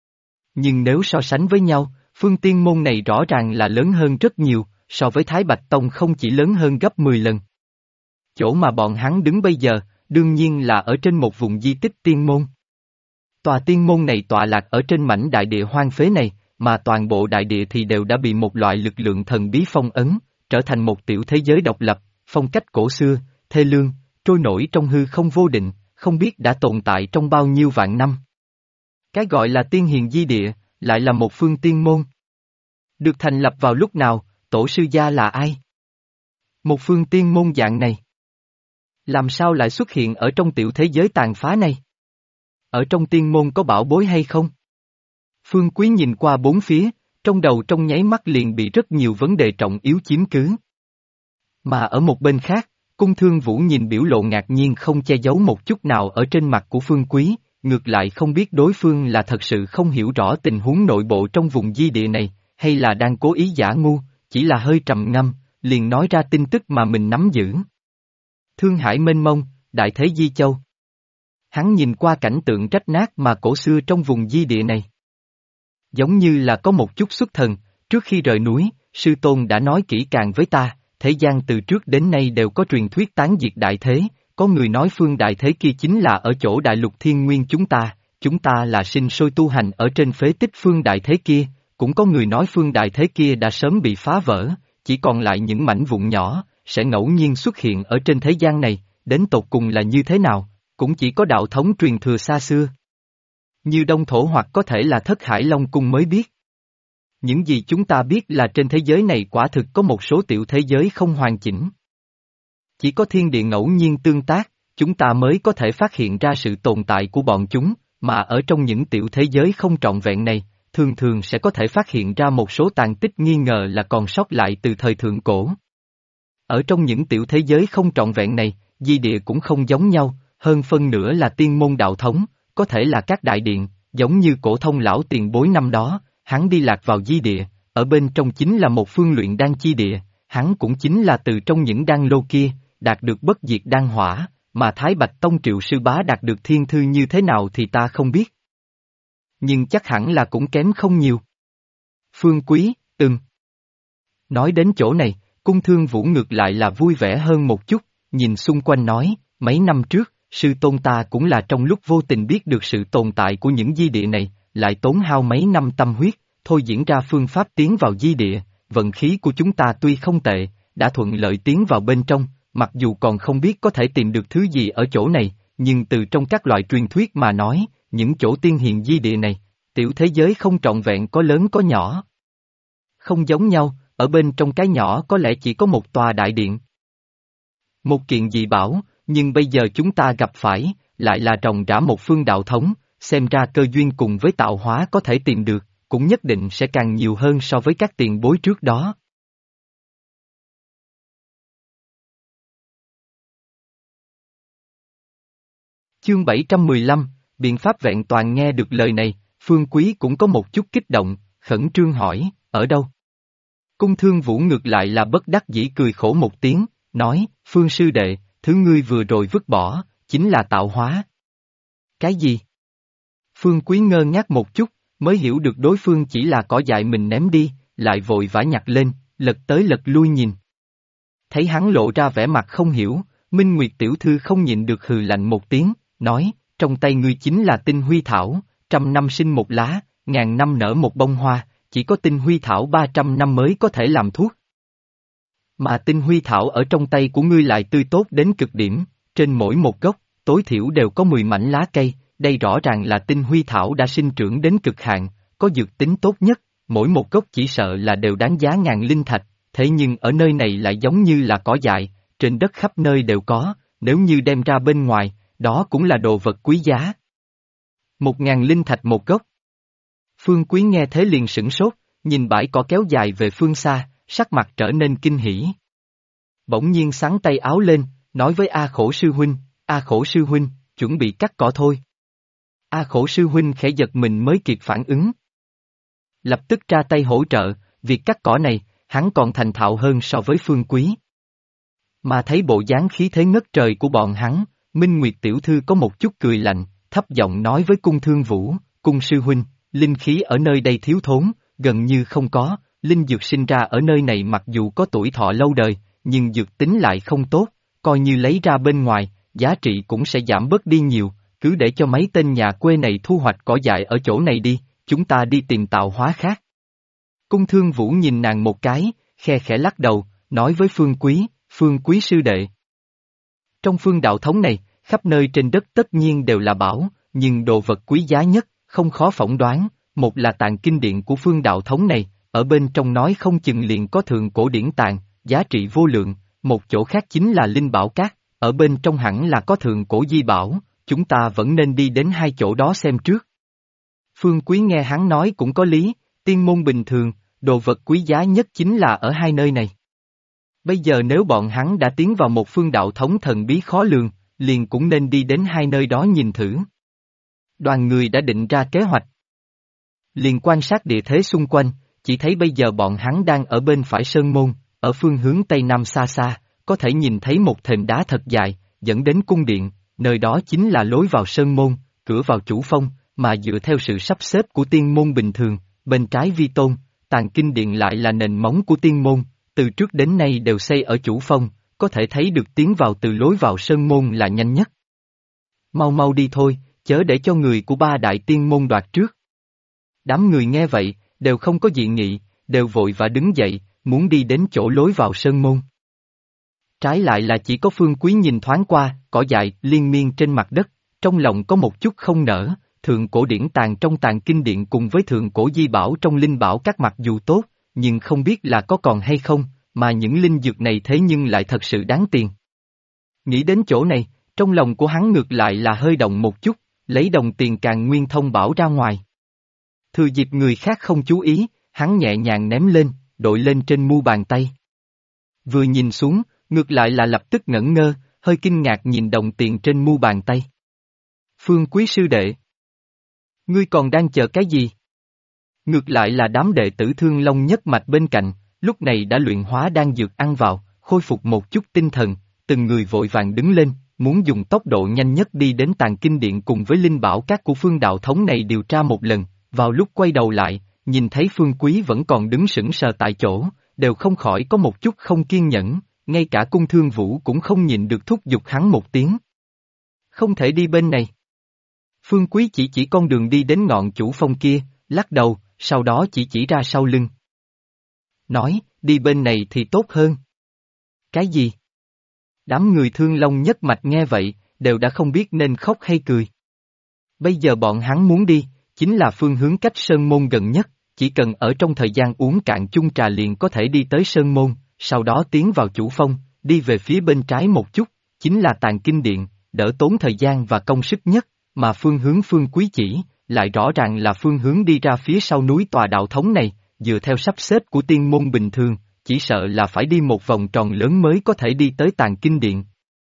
Nhưng nếu so sánh với nhau, phương tiên môn này rõ ràng là lớn hơn rất nhiều, so với Thái Bạch Tông không chỉ lớn hơn gấp 10 lần. Chỗ mà bọn hắn đứng bây giờ, đương nhiên là ở trên một vùng di tích tiên môn. Tòa tiên môn này tọa lạc ở trên mảnh đại địa hoang phế này, mà toàn bộ đại địa thì đều đã bị một loại lực lượng thần bí phong ấn, trở thành một tiểu thế giới độc lập, phong cách cổ xưa, thê lương, trôi nổi trong hư không vô định, không biết đã tồn tại trong bao nhiêu vạn năm. Cái gọi là tiên hiền di địa, lại là một phương tiên môn. Được thành lập vào lúc nào, tổ sư gia là ai? Một phương tiên môn dạng này. Làm sao lại xuất hiện ở trong tiểu thế giới tàn phá này? Ở trong tiên môn có bảo bối hay không? Phương Quý nhìn qua bốn phía, trong đầu trong nháy mắt liền bị rất nhiều vấn đề trọng yếu chiếm cứ. Mà ở một bên khác, Cung Thương Vũ nhìn biểu lộ ngạc nhiên không che giấu một chút nào ở trên mặt của Phương Quý, ngược lại không biết đối phương là thật sự không hiểu rõ tình huống nội bộ trong vùng di địa này, hay là đang cố ý giả ngu, chỉ là hơi trầm ngâm, liền nói ra tin tức mà mình nắm giữ. Thương hải mênh mông, đại thế di châu. Hắn nhìn qua cảnh tượng rách nát mà cổ xưa trong vùng di địa này. Giống như là có một chút xuất thần, trước khi rời núi, sư tôn đã nói kỹ càng với ta, thế gian từ trước đến nay đều có truyền thuyết tán diệt đại thế, có người nói phương đại thế kia chính là ở chỗ đại lục thiên nguyên chúng ta là sinh sôi tu hành ở trên phế tích phương đại thế kia, cũng có người nói phương đại thế kia đã sớm bị phá vỡ, chỉ còn lại những mảnh vụn nhỏ, sẽ ngẫu nhiên xuất hiện ở trên thế gian này, đến tột cùng là như thế nào, cũng chỉ có đạo thống truyền thừa xa xưa. Như Đông Thổ hoặc có thể là Thất Hải Long Cung mới biết. Những gì chúng ta biết là trên thế giới này quả thực có một số tiểu thế giới không hoàn chỉnh. Chỉ có thiên địa ngẫu nhiên tương tác, chúng ta mới có thể phát hiện ra sự tồn tại của bọn chúng, mà ở trong những tiểu thế giới không trọn vẹn này, thường thường sẽ có thể phát hiện ra một số tàn tích nghi ngờ là còn sót lại từ thời thượng cổ. Ở trong những tiểu thế giới không trọn vẹn này, di địa cũng không giống nhau, hơn phân nửa là tiên môn đạo thống, có thể là các đại điện, giống như cổ thông lão tiền bối năm đó, hắn đi lạc vào di địa, ở bên trong chính là một phương luyện đan chi địa, hắn cũng chính là từ trong những đan lô kia, đạt được bất diệt đan hỏa, mà Thái Bạch Tông Triệu Sư Bá đạt được thiên thư như thế nào thì ta không biết. Nhưng chắc hẳn là cũng kém không nhiều. Phương Quý, Nói đến chỗ này, Cung Thương Vũ ngược lại là vui vẻ hơn một chút, nhìn xung quanh nói, mấy năm trước, sư tôn ta cũng là trong lúc vô tình biết được sự tồn tại của những di địa này, lại tốn hao mấy năm tâm huyết, thôi diễn ra phương pháp tiến vào di địa, vận khí của chúng ta tuy không tệ, đã thuận lợi tiến vào bên trong, mặc dù còn không biết có thể tìm được thứ gì ở chỗ này, nhưng từ trong các loại truyền thuyết mà nói, những chỗ tiên hiền di địa này, tiểu thế giới không trọn vẹn có lớn có nhỏ. Không giống nhau, ở bên trong cái nhỏ có lẽ chỉ có một tòa đại điện. Một kiện dị bảo, nhưng bây giờ chúng ta gặp phải, lại là ròng rã một phương đạo thống, xem ra cơ duyên cùng với tạo hóa có thể tìm được, cũng nhất định sẽ càng nhiều hơn so với các tiền bối trước đó. Chương 715, biện pháp vẹn toàn. Nghe được lời này, Phương Quý cũng có một chút kích động, khẩn trương hỏi, ở đâu? Cung Thương Vũ ngược lại là bất đắc dĩ cười khổ một tiếng, nói, Phương sư đệ, thứ ngươi vừa rồi vứt bỏ, chính là tạo hóa. Cái gì? Phương Quý ngơ ngác một chút, mới hiểu được đối phương chỉ là cỏ dại mình ném đi, lại vội vã nhặt lên, lật tới lật lui nhìn. Thấy hắn lộ ra vẻ mặt không hiểu, Minh Nguyệt tiểu thư không nhịn được hừ lạnh một tiếng, nói, trong tay ngươi chính là tinh huy thảo, 100 năm sinh một lá, 1000 năm nở một bông hoa, chỉ có tinh huy thảo 300 năm mới có thể làm thuốc. Mà tinh huy thảo ở trong tay của ngươi lại tươi tốt đến cực điểm, trên mỗi một gốc, tối thiểu đều có 10 mảnh lá cây, đây rõ ràng là tinh huy thảo đã sinh trưởng đến cực hạn, có dược tính tốt nhất, mỗi một gốc chỉ sợ là đều đáng giá ngàn linh thạch, thế nhưng ở nơi này lại giống như là cỏ dại, trên đất khắp nơi đều có, nếu như đem ra bên ngoài, đó cũng là đồ vật quý giá. 1000 linh thạch một gốc. Phương Quý nghe thế liền sửng sốt, nhìn bãi cỏ kéo dài về phương xa, sắc mặt trở nên kinh hỉ. Bỗng nhiên xắn tay áo lên, nói với A Khổ sư huynh, A Khổ sư huynh, chuẩn bị cắt cỏ thôi. A Khổ sư huynh khẽ giật mình mới kịp phản ứng. Lập tức ra tay hỗ trợ, việc cắt cỏ này, hắn còn thành thạo hơn so với Phương Quý. Mà thấy bộ dáng khí thế ngất trời của bọn hắn, Minh Nguyệt tiểu thư có một chút cười lạnh, thấp giọng nói với Cung Thương Vũ, Cung sư huynh, linh khí ở nơi đây thiếu thốn, gần như không có, linh dược sinh ra ở nơi này mặc dù có tuổi thọ lâu đời, nhưng dược tính lại không tốt, coi như lấy ra bên ngoài, giá trị cũng sẽ giảm bớt đi nhiều, cứ để cho mấy tên nhà quê này thu hoạch cỏ dại ở chỗ này đi, chúng ta đi tìm tạo hóa khác. Cung Thương Vũ nhìn nàng một cái, khe khẽ lắc đầu, nói với Phương Quý sư đệ. Trong phương đạo thống này, khắp nơi trên đất tất nhiên đều là bảo, nhưng đồ vật quý giá nhất, không khó phỏng đoán, một là tàng kinh điện của phương đạo thống này, ở bên trong nói không chừng liền có thượng cổ điển tàng, giá trị vô lượng, một chỗ khác chính là linh bảo cát, ở bên trong hẳn là có thượng cổ di bảo, chúng ta vẫn nên đi đến hai chỗ đó xem trước. Phương Quý nghe hắn nói cũng có lý, tiên môn bình thường, đồ vật quý giá nhất chính là ở hai nơi này. Bây giờ nếu bọn hắn đã tiến vào một phương đạo thống thần bí khó lường, liền cũng nên đi đến hai nơi đó nhìn thử. Đoàn người đã định ra kế hoạch. Liền quan sát địa thế xung quanh, chỉ thấy bây giờ bọn hắn đang ở bên phải sơn môn, ở phương hướng tây nam xa xa, có thể nhìn thấy một thềm đá thật dài, dẫn đến cung điện, nơi đó chính là lối vào sơn môn, cửa vào chủ phong, mà dựa theo sự sắp xếp của tiên môn bình thường, bên trái vi tôn, tàng kinh điện lại là nền móng của tiên môn, từ trước đến nay đều xây ở chủ phong, có thể thấy được tiến vào từ lối vào sơn môn là nhanh nhất. Mau mau đi thôi, chớ để cho người của ba đại tiên môn đoạt trước. Đám người nghe vậy, đều không có dị nghị, đều vội và đứng dậy, muốn đi đến chỗ lối vào sơn môn. Trái lại là chỉ có Phương Quý nhìn thoáng qua, cỏ dại liên miên trên mặt đất, trong lòng có một chút không nở, thượng cổ điển tàng trong tàng kinh điện cùng với thượng cổ di bảo trong linh bảo các mặc dù tốt, nhưng không biết là có còn hay không, mà những linh dược này thế nhưng lại thật sự đáng tiền. Nghĩ đến chỗ này, trong lòng của hắn ngược lại là hơi động một chút, lấy đồng tiền Càn Nguyên Thông Bảo ra ngoài. Thừa dịp người khác không chú ý, hắn nhẹ nhàng ném lên, đội lên trên mu bàn tay. Vừa nhìn xuống, ngược lại là lập tức ngẩn ngơ, hơi kinh ngạc nhìn đồng tiền trên mu bàn tay. Phương Quý sư đệ, ngươi còn đang chờ cái gì? Ngược lại là đám đệ tử Thương Long nhất mạch bên cạnh, lúc này đã luyện hóa đan dược ăn vào, khôi phục một chút tinh thần, từng người vội vàng đứng lên, muốn dùng tốc độ nhanh nhất đi đến tàng kinh điện cùng với linh bảo các của phương đạo thống này điều tra một lần, vào lúc quay đầu lại, nhìn thấy Phương Quý vẫn còn đứng sững sờ tại chỗ, đều không khỏi có một chút không kiên nhẫn, ngay cả Cung Thương Vũ cũng không nhịn được thúc giục hắn một tiếng. Không thể đi bên này. Phương Quý chỉ con đường đi đến ngọn chủ phong kia, lắc đầu, sau đó chỉ ra sau lưng. Nói, đi bên này thì tốt hơn. Cái gì? Đám người Thương Long nhất mạch nghe vậy, đều đã không biết nên khóc hay cười. Bây giờ bọn hắn muốn đi, chính là phương hướng cách Sơn Môn gần nhất, chỉ cần ở trong thời gian uống cạn chung trà liền có thể đi tới Sơn Môn, sau đó tiến vào chủ phong, đi về phía bên trái một chút, chính là tàng kinh điện, đỡ tốn thời gian và công sức nhất, mà phương hướng Phương Quý chỉ, lại rõ ràng là phương hướng đi ra phía sau núi tòa đạo thống này, dựa theo sắp xếp của tiên môn bình thường, chỉ sợ là phải đi một vòng tròn lớn mới có thể đi tới tàng kinh điện.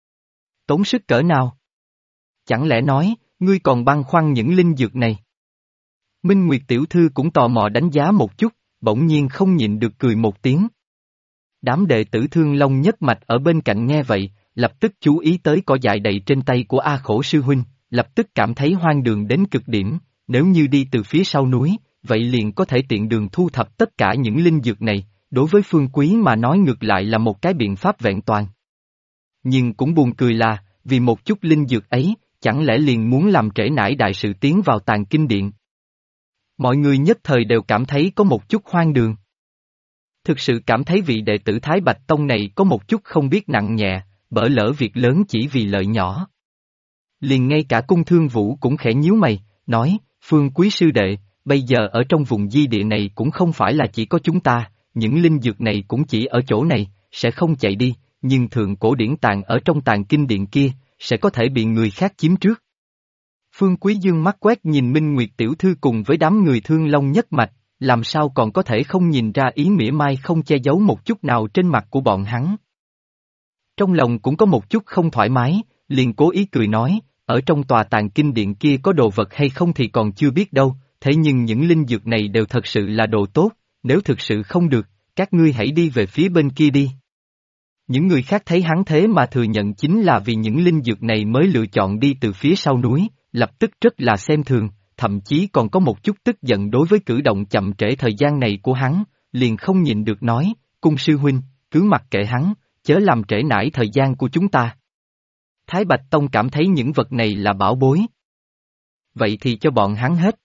Tốn sức cỡ nào? Chẳng lẽ nói, ngươi còn băn khoăn những linh dược này? Minh Nguyệt tiểu thư cũng tò mò đánh giá một chút, bỗng nhiên không nhịn được cười một tiếng. Đám đệ tử Thương Long nhất mạch ở bên cạnh nghe vậy, lập tức chú ý tới cỏ dại đầy trên tay của A Khổ sư huynh, lập tức cảm thấy hoang đường đến cực điểm, nếu như đi từ phía sau núi, vậy liền có thể tiện đường thu thập tất cả những linh dược này, đối với Phương Quý mà nói ngược lại là một cái biện pháp vẹn toàn. Nhưng cũng buồn cười là, vì một chút linh dược ấy, chẳng lẽ liền muốn làm trễ nải đại sự tiến vào tàng kinh điện. Mọi người nhất thời đều cảm thấy có một chút hoang đường. Thực sự cảm thấy vị đệ tử Thái Bạch Tông này có một chút không biết nặng nhẹ, bỡ lỡ việc lớn chỉ vì lợi nhỏ. Liền ngay cả Cung Thương Vũ cũng khẽ nhíu mày, nói, Phương Quý sư đệ, bây giờ ở trong vùng di địa này cũng không phải là chỉ có chúng ta, những linh dược này cũng chỉ ở chỗ này, sẽ không chạy đi, nhưng thượng cổ điển tàng ở trong tàng kinh điện kia, sẽ có thể bị người khác chiếm trước. Phương Quý dương mắt quét nhìn Minh Nguyệt tiểu thư cùng với đám người Thương Long nhất mạch, làm sao còn có thể không nhìn ra ý mỉa mai không che giấu một chút nào trên mặt của bọn hắn. Trong lòng cũng có một chút không thoải mái, liền cố ý cười nói, ở trong tòa tàng kinh điện kia có đồ vật hay không thì còn chưa biết đâu, thế nhưng những linh dược này đều thật sự là đồ tốt, nếu thực sự không được, các ngươi hãy đi về phía bên kia đi. Những người khác thấy hắn thế mà thừa nhận chính là vì những linh dược này mới lựa chọn đi từ phía sau núi, lập tức rất là xem thường, thậm chí còn có một chút tức giận đối với cử động chậm trễ thời gian này của hắn, liền không nhịn được nói, Cung sư huynh, cứ mặc kệ hắn, chớ làm trễ nải thời gian của chúng ta. Thái Bạch Tông cảm thấy những vật này là bảo bối. Vậy thì cho bọn hắn hết.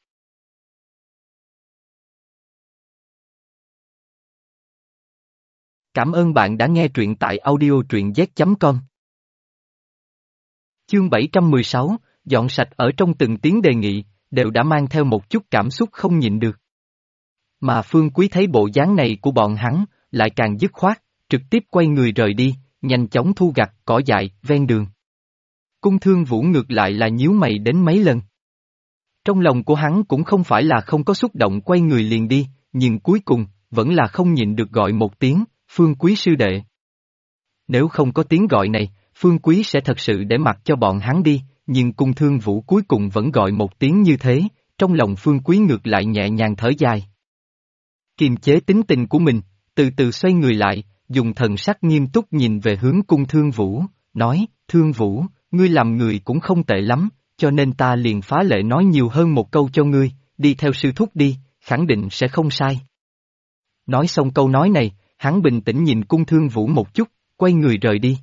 Cảm ơn bạn đã nghe truyện tại audio truyện z.com. Chương 716, dọn sạch ở trong từng tiếng đề nghị, đều đã mang theo một chút cảm xúc không nhịn được. Mà Phương Quý thấy bộ dáng này của bọn hắn, lại càng dứt khoát, trực tiếp quay người rời đi, nhanh chóng thu gặt cỏ dại, ven đường. Cung Thương Vũ ngược lại là nhíu mày đến mấy lần. Trong lòng của hắn cũng không phải là không có xúc động quay người liền đi, nhưng cuối cùng, vẫn là không nhịn được gọi một tiếng, Phương Quý sư đệ. Nếu không có tiếng gọi này, Phương Quý sẽ thật sự để mặc cho bọn hắn đi, nhưng Cung Thương Vũ cuối cùng vẫn gọi một tiếng như thế, trong lòng Phương Quý ngược lại nhẹ nhàng thở dài. Kiềm chế tính tình của mình, từ từ xoay người lại, dùng thần sắc nghiêm túc nhìn về hướng Cung Thương Vũ, nói, Thương Vũ, ngươi làm người cũng không tệ lắm, cho nên ta liền phá lệ nói nhiều hơn một câu cho ngươi, đi theo sư thúc đi, khẳng định sẽ không sai. Nói xong câu nói này, hắn bình tĩnh nhìn Cung Thương Vũ một chút, quay người rời đi.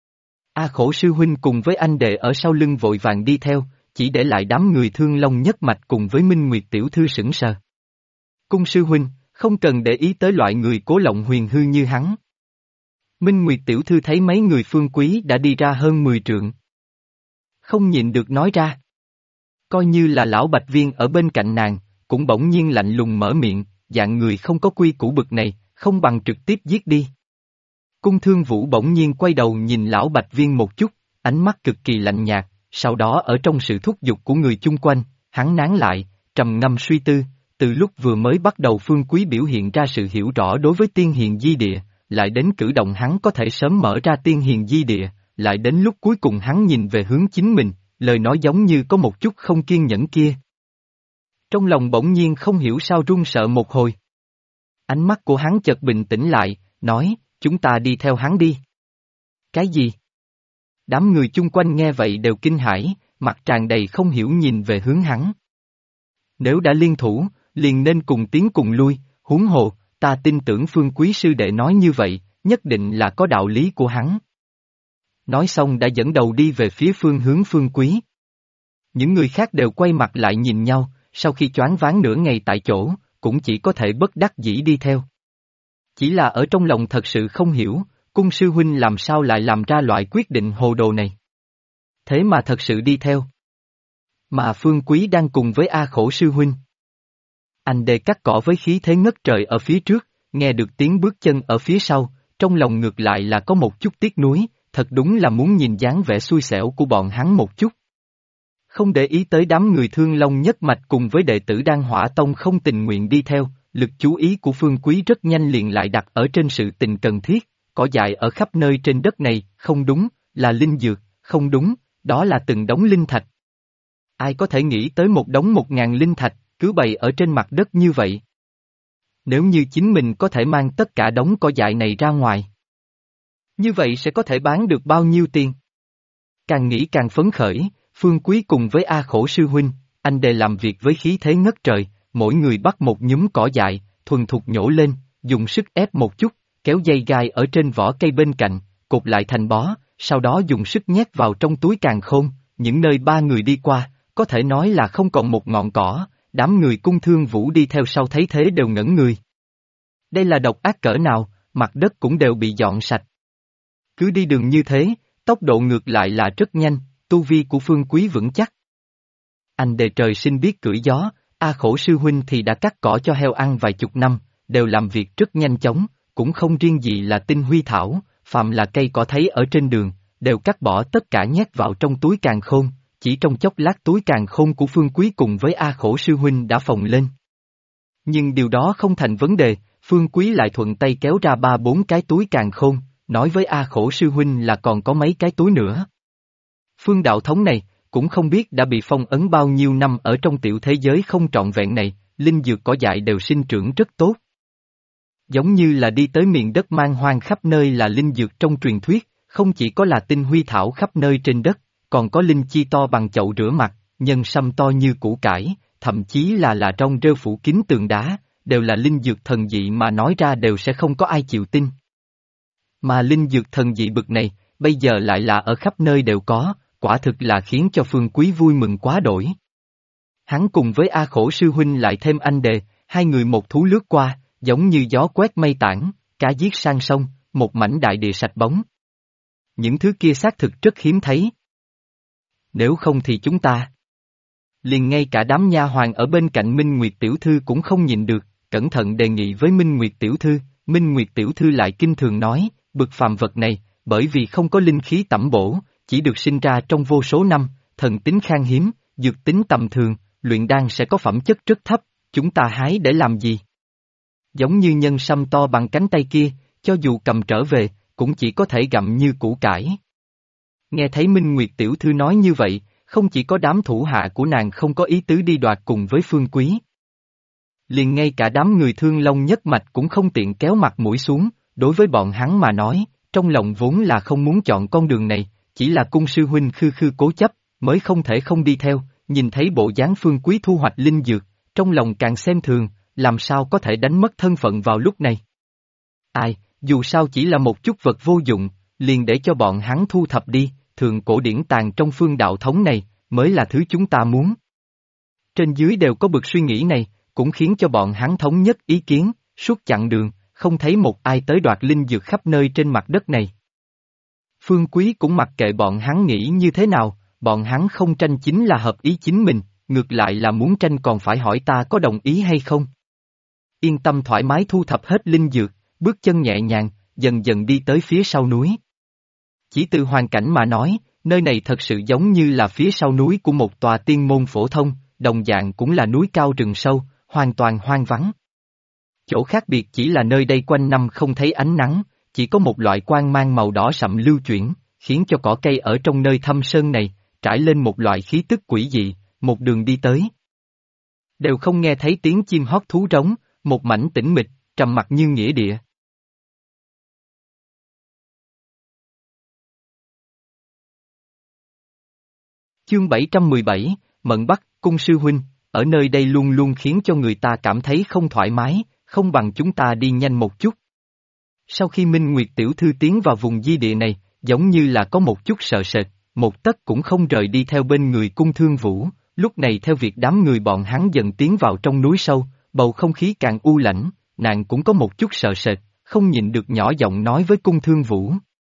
A Khổ sư huynh cùng với anh đệ ở sau lưng vội vàng đi theo, chỉ để lại đám người Thương Long nhất mạch cùng với Minh Nguyệt tiểu thư sững sờ. Cung sư huynh, không cần để ý tới loại người cố lộng huyền hư như hắn. Minh Nguyệt tiểu thư thấy mấy người Phương Quý đã đi ra hơn 10 trượng. Không nhịn được nói ra. Coi như là lão Bạch Viên ở bên cạnh nàng, cũng bỗng nhiên lạnh lùng mở miệng, dạng người không có quy củ bực này, không bằng trực tiếp giết đi. Cung Thương Vũ bỗng nhiên quay đầu nhìn lão Bạch Viên một chút, ánh mắt cực kỳ lạnh nhạt, sau đó ở trong sự thúc giục của người chung quanh, hắn nán lại, trầm ngâm suy tư, từ lúc vừa mới bắt đầu Phương Quý biểu hiện ra sự hiểu rõ đối với tiên hiền di địa, lại đến cử động hắn có thể sớm mở ra tiên hiền di địa, lại đến lúc cuối cùng hắn nhìn về hướng chính mình, lời nói giống như có một chút không kiên nhẫn kia. Trong lòng bỗng nhiên không hiểu sao run sợ một hồi. Ánh mắt của hắn chợt bình tĩnh lại, nói, chúng ta đi theo hắn đi. Cái gì? Đám người chung quanh nghe vậy đều kinh hãi, mặt tràn đầy không hiểu nhìn về hướng hắn. Nếu đã liên thủ, liền nên cùng tiến cùng lui, huống hồ, ta tin tưởng Phương Quý sư đệ nói như vậy, nhất định là có đạo lý của hắn. Nói xong đã dẫn đầu đi về phía phương hướng Phương Quý. Những người khác đều quay mặt lại nhìn nhau, sau khi choáng váng nửa ngày tại chỗ, cũng chỉ có thể bất đắc dĩ đi theo. Chỉ là ở trong lòng thật sự không hiểu, Cung sư huynh làm sao lại làm ra loại quyết định hồ đồ này. Thế mà thật sự đi theo. Mà Phương Quý đang cùng với A Khổ sư huynh. Anh đề cắt cỏ với khí thế ngất trời ở phía trước, nghe được tiếng bước chân ở phía sau, trong lòng ngược lại là có một chút tiếc nuối, thật đúng là muốn nhìn dáng vẻ xui xẻo của bọn hắn một chút. Không để ý tới đám người Thương Long nhất mạch cùng với đệ tử Đan Hỏa Tông không tình nguyện đi theo, lực chú ý của Phương Quý rất nhanh liền lại đặt ở trên sự tình cần thiết, cỏ dại ở khắp nơi trên đất này, không đúng, là linh dược, không đúng, đó là từng đống linh thạch. Ai có thể nghĩ tới một đống 1000 linh thạch, cứ bày ở trên mặt đất như vậy? Nếu như chính mình có thể mang tất cả đống cỏ dại này ra ngoài, như vậy sẽ có thể bán được bao nhiêu tiền? Càng nghĩ càng phấn khởi, Phương Quý cùng với A Khổ sư huynh, anh đề làm việc với khí thế ngất trời, mỗi người bắt một nhúm cỏ dại, thuần thục nhổ lên, dùng sức ép một chút, kéo dây gai ở trên vỏ cây bên cạnh, cột lại thành bó, sau đó dùng sức nhét vào trong túi càn khôn, những nơi ba người đi qua, có thể nói là không còn một ngọn cỏ, đám người Cung Thương Vũ đi theo sau thấy thế đều ngẩn người. Đây là độc ác cỡ nào, mặt đất cũng đều bị dọn sạch. Cứ đi đường như thế, tốc độ ngược lại là rất nhanh, tu vi của Phương Quý vững chắc. Anh đề trời sinh biết cưỡi gió, A Khổ sư huynh thì đã cắt cỏ cho heo ăn vài chục năm, đều làm việc rất nhanh chóng, cũng không riêng gì là tinh huy thảo, phàm là cây cỏ thấy ở trên đường, đều cắt bỏ tất cả nhét vào trong túi càn khôn, chỉ trong chốc lát túi càn khôn của Phương Quý cùng với A Khổ sư huynh đã phồng lên. Nhưng điều đó không thành vấn đề, Phương Quý lại thuận tay kéo ra 3-4 cái túi càn khôn, nói với A Khổ sư huynh là còn có mấy cái túi nữa. Phương đạo thống này, cũng không biết đã bị phong ấn bao nhiêu năm ở trong tiểu thế giới không trọn vẹn này, linh dược cỏ dại đều sinh trưởng rất tốt. Giống như là đi tới miền đất man hoang khắp nơi là linh dược trong truyền thuyết, không chỉ có là tinh huy thảo khắp nơi trên đất, còn có linh chi to bằng chậu rửa mặt, nhân sâm to như củ cải, thậm chí là trong rêu phủ kín tường đá, đều là linh dược thần dị mà nói ra đều sẽ không có ai chịu tin. Mà linh dược thần dị bực này, bây giờ lại là ở khắp nơi đều có, quả thực là khiến cho Phương Quý vui mừng quá đổi. Hắn cùng với A Khổ sư huynh lại thêm anh đề, hai người một thú lướt qua, giống như gió quét mây tản, cá giết sang sông, một mảnh đại địa sạch bóng. Những thứ kia xác thực rất hiếm thấy. Nếu không thì chúng ta. Liền ngay cả đám nha hoàn ở bên cạnh Minh Nguyệt tiểu thư cũng không nhịn được, cẩn thận đề nghị với Minh Nguyệt tiểu thư, Minh Nguyệt tiểu thư lại kinh thường nói, bực phàm vật này, bởi vì không có linh khí tẩm bổ, chỉ được sinh ra trong vô số năm, thần tính khan hiếm, dược tính tầm thường, luyện đan sẽ có phẩm chất rất thấp, chúng ta hái để làm gì? Giống như nhân sâm to bằng cánh tay kia, cho dù cầm trở về, cũng chỉ có thể gặm như củ cải. Nghe thấy Minh Nguyệt tiểu thư nói như vậy, không chỉ có đám thủ hạ của nàng không có ý tứ đi đoạt cùng với Phương Quý. Liền ngay cả đám người Thương Long nhất mạch cũng không tiện kéo mặt mũi xuống, đối với bọn hắn mà nói, trong lòng vốn là không muốn chọn con đường này, chỉ là cung sư huynh khư khư cố chấp, mới không thể không đi theo, nhìn thấy bộ dáng Phương Quý thu hoạch linh dược, trong lòng càng xem thường, làm sao có thể đánh mất thân phận vào lúc này. Ai, dù sao chỉ là một chút vật vô dụng, liền để cho bọn hắn thu thập đi, thường cổ điển tàng trong phương đạo thống này, mới là thứ chúng ta muốn. Trên dưới đều có bực suy nghĩ này, cũng khiến cho bọn hắn thống nhất ý kiến, suốt chặng đường, không thấy một ai tới đoạt linh dược khắp nơi trên mặt đất này. Phương Quý cũng mặc kệ bọn hắn nghĩ như thế nào, bọn hắn không tranh chính là hợp ý chính mình, ngược lại là muốn tranh còn phải hỏi ta có đồng ý hay không. Yên tâm thoải mái thu thập hết linh dược, bước chân nhẹ nhàng, dần dần đi tới phía sau núi. Chỉ từ hoàn cảnh mà nói, nơi này thật sự giống như là phía sau núi của một tòa tiên môn phổ thông, đồng dạng cũng là núi cao rừng sâu, hoàn toàn hoang vắng. Chỗ khác biệt chỉ là nơi đây quanh năm không thấy ánh nắng, chỉ có một loại quang mang màu đỏ sậm lưu chuyển, khiến cho cỏ cây ở trong nơi thâm sơn này, trải lên một loại khí tức quỷ dị, một đường đi tới. Đều không nghe thấy tiếng chim hót thú rống, một mảnh tĩnh mịch, trầm mặc như nghĩa địa. Chương 717, Mận Bắc, Cung sư huynh, ở nơi đây luôn luôn khiến cho người ta cảm thấy không thoải mái, không bằng chúng ta đi nhanh một chút. Sau khi Minh Nguyệt tiểu thư tiến vào vùng di địa này, giống như là có một chút sợ sệt, một tấc cũng không rời đi theo bên người Cung Thương Vũ, lúc này theo việc đám người bọn hắn dần tiến vào trong núi sâu, bầu không khí càng u lãnh, nàng cũng có một chút sợ sệt, không nhịn được nhỏ giọng nói với Cung Thương Vũ.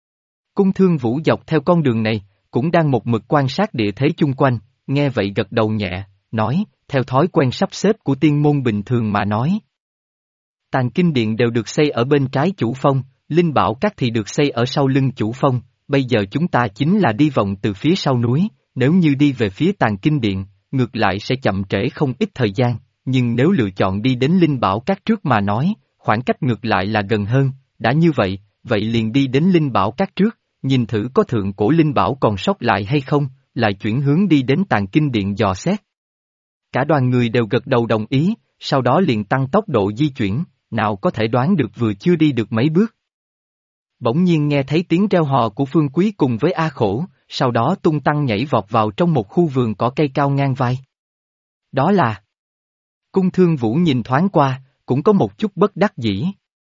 Cung Thương Vũ dọc theo con đường này, cũng đang một mực quan sát địa thế chung quanh, nghe vậy gật đầu nhẹ, nói, theo thói quen sắp xếp của tiên môn bình thường mà nói. Tàng kinh điện đều được xây ở bên trái chủ phong, linh bảo các thì được xây ở sau lưng chủ phong, bây giờ chúng ta chính là đi vòng từ phía sau núi, nếu như đi về phía tàng kinh điện, ngược lại sẽ chậm trễ không ít thời gian, nhưng nếu lựa chọn đi đến linh bảo các trước mà nói, khoảng cách ngược lại là gần hơn, đã như vậy, vậy liền đi đến linh bảo các trước, nhìn thử có thượng cổ linh bảo còn sót lại hay không, lại chuyển hướng đi đến tàng kinh điện dò xét. Cả đoàn người đều gật đầu đồng ý, sau đó liền tăng tốc độ di chuyển, nào có thể đoán được vừa chưa đi được mấy bước. Bỗng nhiên nghe thấy tiếng reo hò của Phương Quý cùng với A Khổ, sau đó tung tăng nhảy vọt vào trong một khu vườn cỏ cây cao ngang vai. Đó là... Cung Thương Vũ nhìn thoáng qua, cũng có một chút bất đắc dĩ.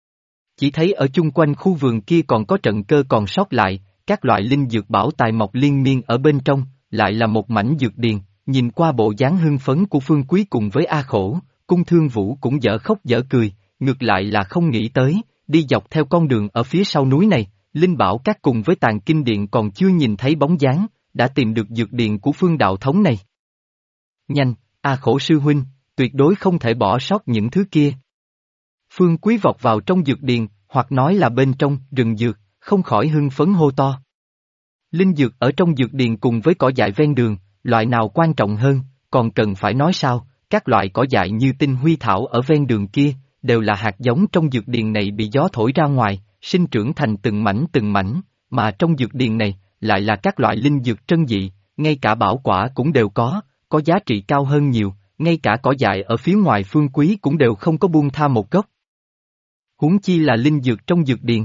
Chỉ thấy ở chung quanh khu vườn kia còn có trận cơ còn sót lại, các loại linh dược bảo tài mọc liên miên ở bên trong, lại là một mảnh dược điền, nhìn qua bộ dáng hưng phấn của Phương Quý cùng với A Khổ, Cung Thương Vũ cũng dở khóc dở cười, ngược lại là không nghĩ tới, đi dọc theo con đường ở phía sau núi này, linh bảo các cùng với tàng kinh điện còn chưa nhìn thấy bóng dáng, đã tìm được dược điền của phương đạo thống này. Nhanh, A Khổ sư huynh, tuyệt đối không thể bỏ sót những thứ kia. Phương Quý vọt vào trong dược điền, hoặc nói là bên trong rừng dược, không khỏi hưng phấn hô to. Linh dược ở trong dược điền cùng với cỏ dại ven đường, loại nào quan trọng hơn, còn cần phải nói sao, các loại cỏ dại như tinh huy thảo ở ven đường kia, đều là hạt giống trong dược điền này bị gió thổi ra ngoài, sinh trưởng thành từng mảnh, mà trong dược điền này, lại là các loại linh dược trân dị, ngay cả bảo quả cũng đều có giá trị cao hơn nhiều, ngay cả cỏ dại ở phía ngoài Phương Quý cũng đều không có buông tha một gốc. Huống chi là linh dược trong dược điền.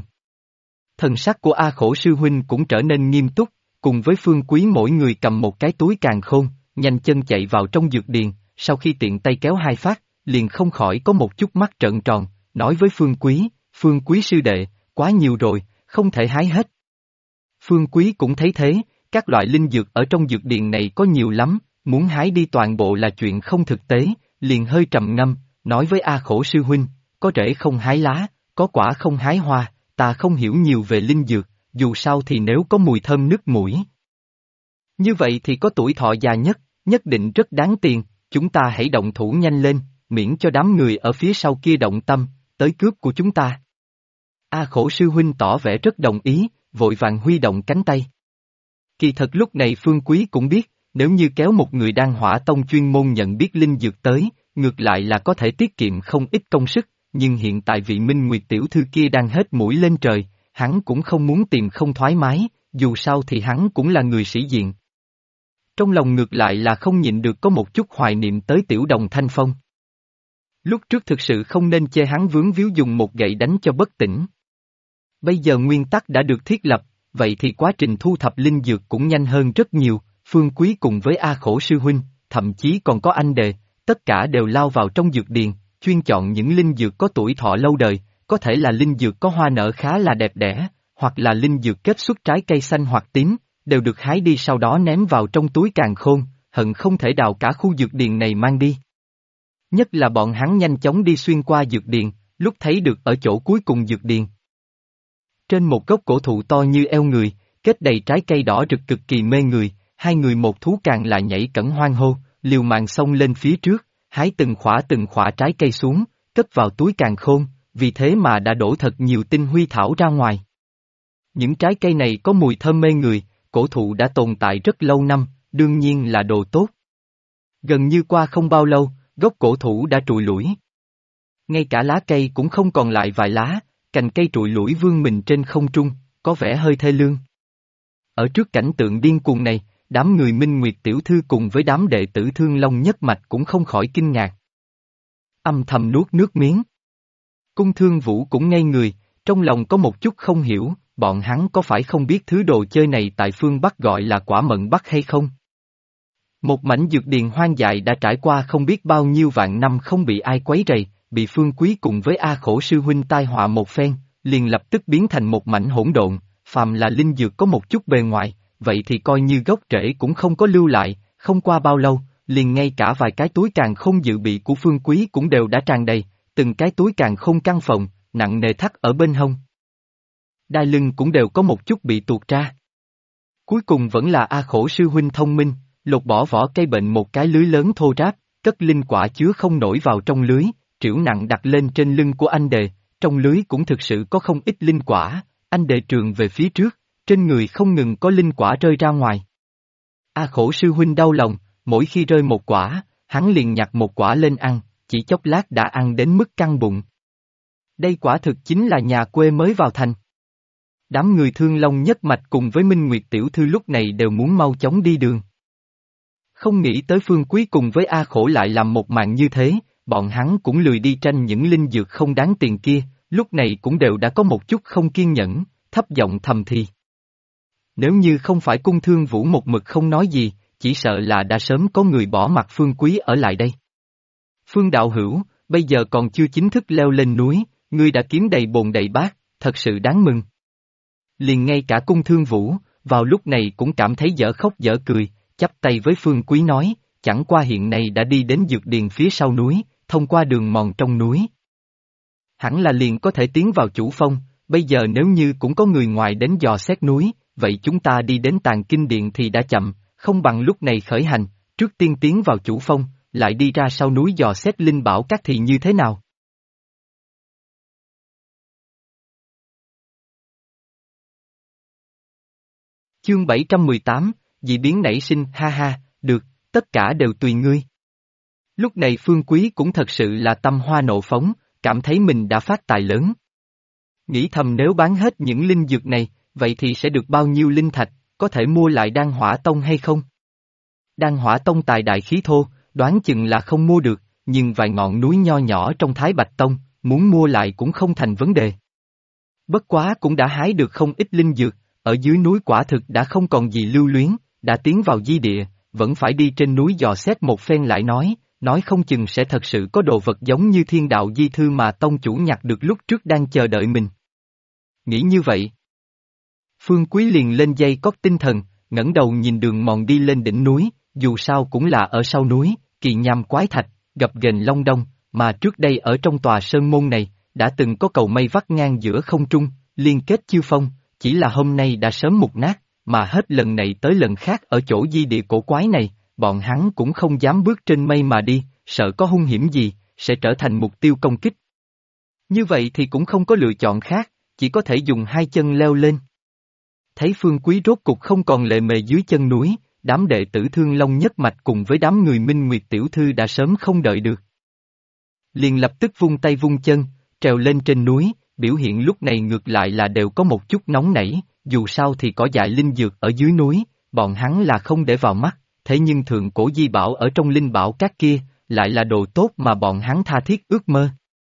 Thần sắc của A Khổ sư huynh cũng trở nên nghiêm túc, cùng với Phương Quý mỗi người cầm một cái túi càn khôn, nhanh chân chạy vào trong dược điền, sau khi tiện tay kéo hai phát, liền không khỏi có một chút mắt trợn tròn, nói với Phương Quý sư đệ, quá nhiều rồi, không thể hái hết. Phương Quý cũng thấy thế, các loại linh dược ở trong dược điền này có nhiều lắm, muốn hái đi toàn bộ là chuyện không thực tế, liền hơi trầm ngâm, nói với A Khổ sư huynh, có rễ không hái lá, có quả không hái hoa, ta không hiểu nhiều về linh dược, dù sao thì nếu có mùi thơm nức mũi. Như vậy thì có tuổi thọ già nhất định rất đáng tiền, chúng ta hãy động thủ nhanh lên, miễn cho đám người ở phía sau kia động tâm, tới cướp của chúng ta. A Khổ sư huynh tỏ vẻ rất đồng ý, vội vàng huy động cánh tay. Kỳ thật lúc này Phương Quý cũng biết, nếu như kéo một người đan hỏa tông chuyên môn nhận biết linh dược tới, ngược lại là có thể tiết kiệm không ít công sức, nhưng hiện tại vị Minh Nguyệt tiểu thư kia đang hết mũi lên trời, hắn cũng không muốn tìm không thoải mái, dù sao thì hắn cũng là người sĩ diện. Trong lòng ngược lại là không nhịn được có một chút hoài niệm tới tiểu đồng Thanh Phong. Lúc trước thực sự không nên chê hắn vướng víu dùng một gậy đánh cho bất tỉnh. Bây giờ nguyên tắc đã được thiết lập, vậy thì quá trình thu thập linh dược cũng nhanh hơn rất nhiều, Phương Quý cùng với A Khổ sư huynh, thậm chí còn có anh đề, tất cả đều lao vào trong dược điền, chuyên chọn những linh dược có tuổi thọ lâu đời, có thể là linh dược có hoa nở khá là đẹp đẽ, hoặc là linh dược kết xuất trái cây xanh hoặc tím, đều được hái đi sau đó ném vào trong túi càn khôn, hận không thể đào cả khu dược điền này mang đi. Nhất là bọn hắn nhanh chóng đi xuyên qua dược điền, lúc thấy được ở chỗ cuối cùng dược điền. Trên một gốc cổ thụ to như eo người, kết đầy trái cây đỏ rực cực kỳ mê người, hai người một thú càng lại nhảy cẫng hoang hô, liều mạng xông lên phía trước, hái từng khỏa trái cây xuống, cất vào túi càn khôn, vì thế mà đã đổ thật nhiều tinh huy thảo ra ngoài. Những trái cây này có mùi thơm mê người, cổ thụ đã tồn tại rất lâu năm, đương nhiên là đồ tốt. Gần như qua không bao lâu, gốc cổ thụ đã trụi lủi. Ngay cả lá cây cũng không còn lại vài lá, cành cây trụi lủi vươn mình trên không trung, có vẻ hơi thê lương. Ở trước cảnh tượng điên cuồng này, đám người Minh Nguyệt tiểu thư cùng với đám đệ tử Thương Long nhất mạch cũng không khỏi kinh ngạc. Âm thầm nuốt nước miếng. Cung Thương Vũ cũng ngây người, trong lòng có một chút không hiểu, bọn hắn có phải không biết thứ đồ chơi này tại phương Bắc gọi là quả mận Bắc hay không? Một mảnh dược điền hoang dại đã trải qua không biết bao nhiêu vạn năm không bị ai quấy rầy, bị Phương Quý cùng với A Khổ sư huynh tai họa một phen, liền lập tức biến thành một mảnh hỗn độn, phàm là linh dược có một chút bề ngoài, vậy thì coi như gốc rễ cũng không có lưu lại, không qua bao lâu, liền ngay cả vài cái túi càn khôn dự bị của Phương Quý cũng đều đã tràn đầy, từng cái túi càn khôn căng phòng, nặng nề thắt ở bên hông. Đai lưng cũng đều có một chút bị tuột ra. Cuối cùng vẫn là A Khổ sư huynh thông minh, lột bỏ vỏ cây bệnh một cái lưới lớn thô ráp, cất linh quả chứa không nổi vào trong lưới, trĩu nặng đặt lên trên lưng của anh đề, trong lưới cũng thực sự có không ít linh quả, anh đề trường về phía trước, trên người không ngừng có linh quả rơi ra ngoài. A Khổ sư huynh đau lòng, mỗi khi rơi một quả, hắn liền nhặt một quả lên ăn, chỉ chốc lát đã ăn đến mức căng bụng. Đây quả thực chính là nhà quê mới vào thành. Đám người Thương Long nhất mạch cùng với Minh Nguyệt tiểu thư lúc này đều muốn mau chóng đi đường. Không nghĩ tới Phương Quý cùng với A Khổ lại làm một màn như thế, bọn hắn cũng lười đi tranh những linh dược không đáng tiền kia, lúc này cũng đều đã có một chút không kiên nhẫn, thấp giọng thầm thì. Nếu như không phải Cung Thương Vũ một mực không nói gì, chỉ sợ là đã sớm có người bỏ mặt Phương Quý ở lại đây. Phương đạo hữu, bây giờ còn chưa chính thức leo lên núi, ngươi đã kiếm đầy bồn đầy bát, thật sự đáng mừng. Liền ngay cả Cung Thương Vũ, vào lúc này cũng cảm thấy dở khóc dở cười, chắp tay với Phương Quý nói, chẳng qua hiện nay đã đi đến dược điền phía sau núi, thông qua đường mòn trong núi. Hẳn là liền có thể tiến vào chủ phong, bây giờ nếu như cũng có người ngoài đến dò xét núi, vậy chúng ta đi đến Tàng Kinh Điện thì đã chậm, không bằng lúc này khởi hành, trước tiên tiến vào chủ phong, lại đi ra sau núi dò xét linh bảo các thì như thế nào? Chương 718, dị biến nảy sinh, ha ha, được, tất cả đều tùy ngươi. Lúc này Phương Quý cũng thật sự là tâm hoa nộ phóng, cảm thấy mình đã phát tài lớn. Nghĩ thầm nếu bán hết những linh dược này, vậy thì sẽ được bao nhiêu linh thạch, có thể mua lại Đan Hỏa Tông hay không? Đan Hỏa Tông tài đại khí thô, đoán chừng là không mua được, nhưng vài ngọn núi nho nhỏ trong Thái Bạch Tông, muốn mua lại cũng không thành vấn đề. Bất quá cũng đã hái được không ít linh dược, ở dưới núi quả thực đã không còn gì lưu luyến, đã tiến vào di địa, vẫn phải đi trên núi dò xét một phen lại nói, nói không chừng sẽ thật sự có đồ vật giống như thiên đạo di thư mà tông chủ nhặt được lúc trước đang chờ đợi mình. Nghĩ như vậy. Phương Quý liền lên dây cót tinh thần, ngẩng đầu nhìn đường mòn đi lên đỉnh núi, dù sao cũng là ở sau núi, kỳ nham quái thạch, gập ghềnh long đong, mà trước đây ở trong tòa sơn môn này, đã từng có cầu mây vắt ngang giữa không trung, liên kết chiêu phong, chỉ là hôm nay đã sớm mục nát, mà hết lần này tới lần khác ở chỗ di địa cổ quái này, bọn hắn cũng không dám bước trên mây mà đi, sợ có hung hiểm gì, sẽ trở thành mục tiêu công kích. Như vậy thì cũng không có lựa chọn khác, chỉ có thể dùng hai chân leo lên. Thấy Phương Quý rốt cục không còn lệ mề dưới chân núi, đám đệ tử Thương Long nhất mạch cùng với đám người Minh Nguyệt tiểu thư đã sớm không đợi được. Liền lập tức vung tay vung chân, trèo lên trên núi, biểu hiện lúc này ngược lại là đều có một chút nóng nảy, dù sao thì cỏ dại linh dược ở dưới núi, bọn hắn là không để vào mắt, thế nhưng thượng cổ di bảo ở trong linh bảo các kia, lại là đồ tốt mà bọn hắn tha thiết ước mơ.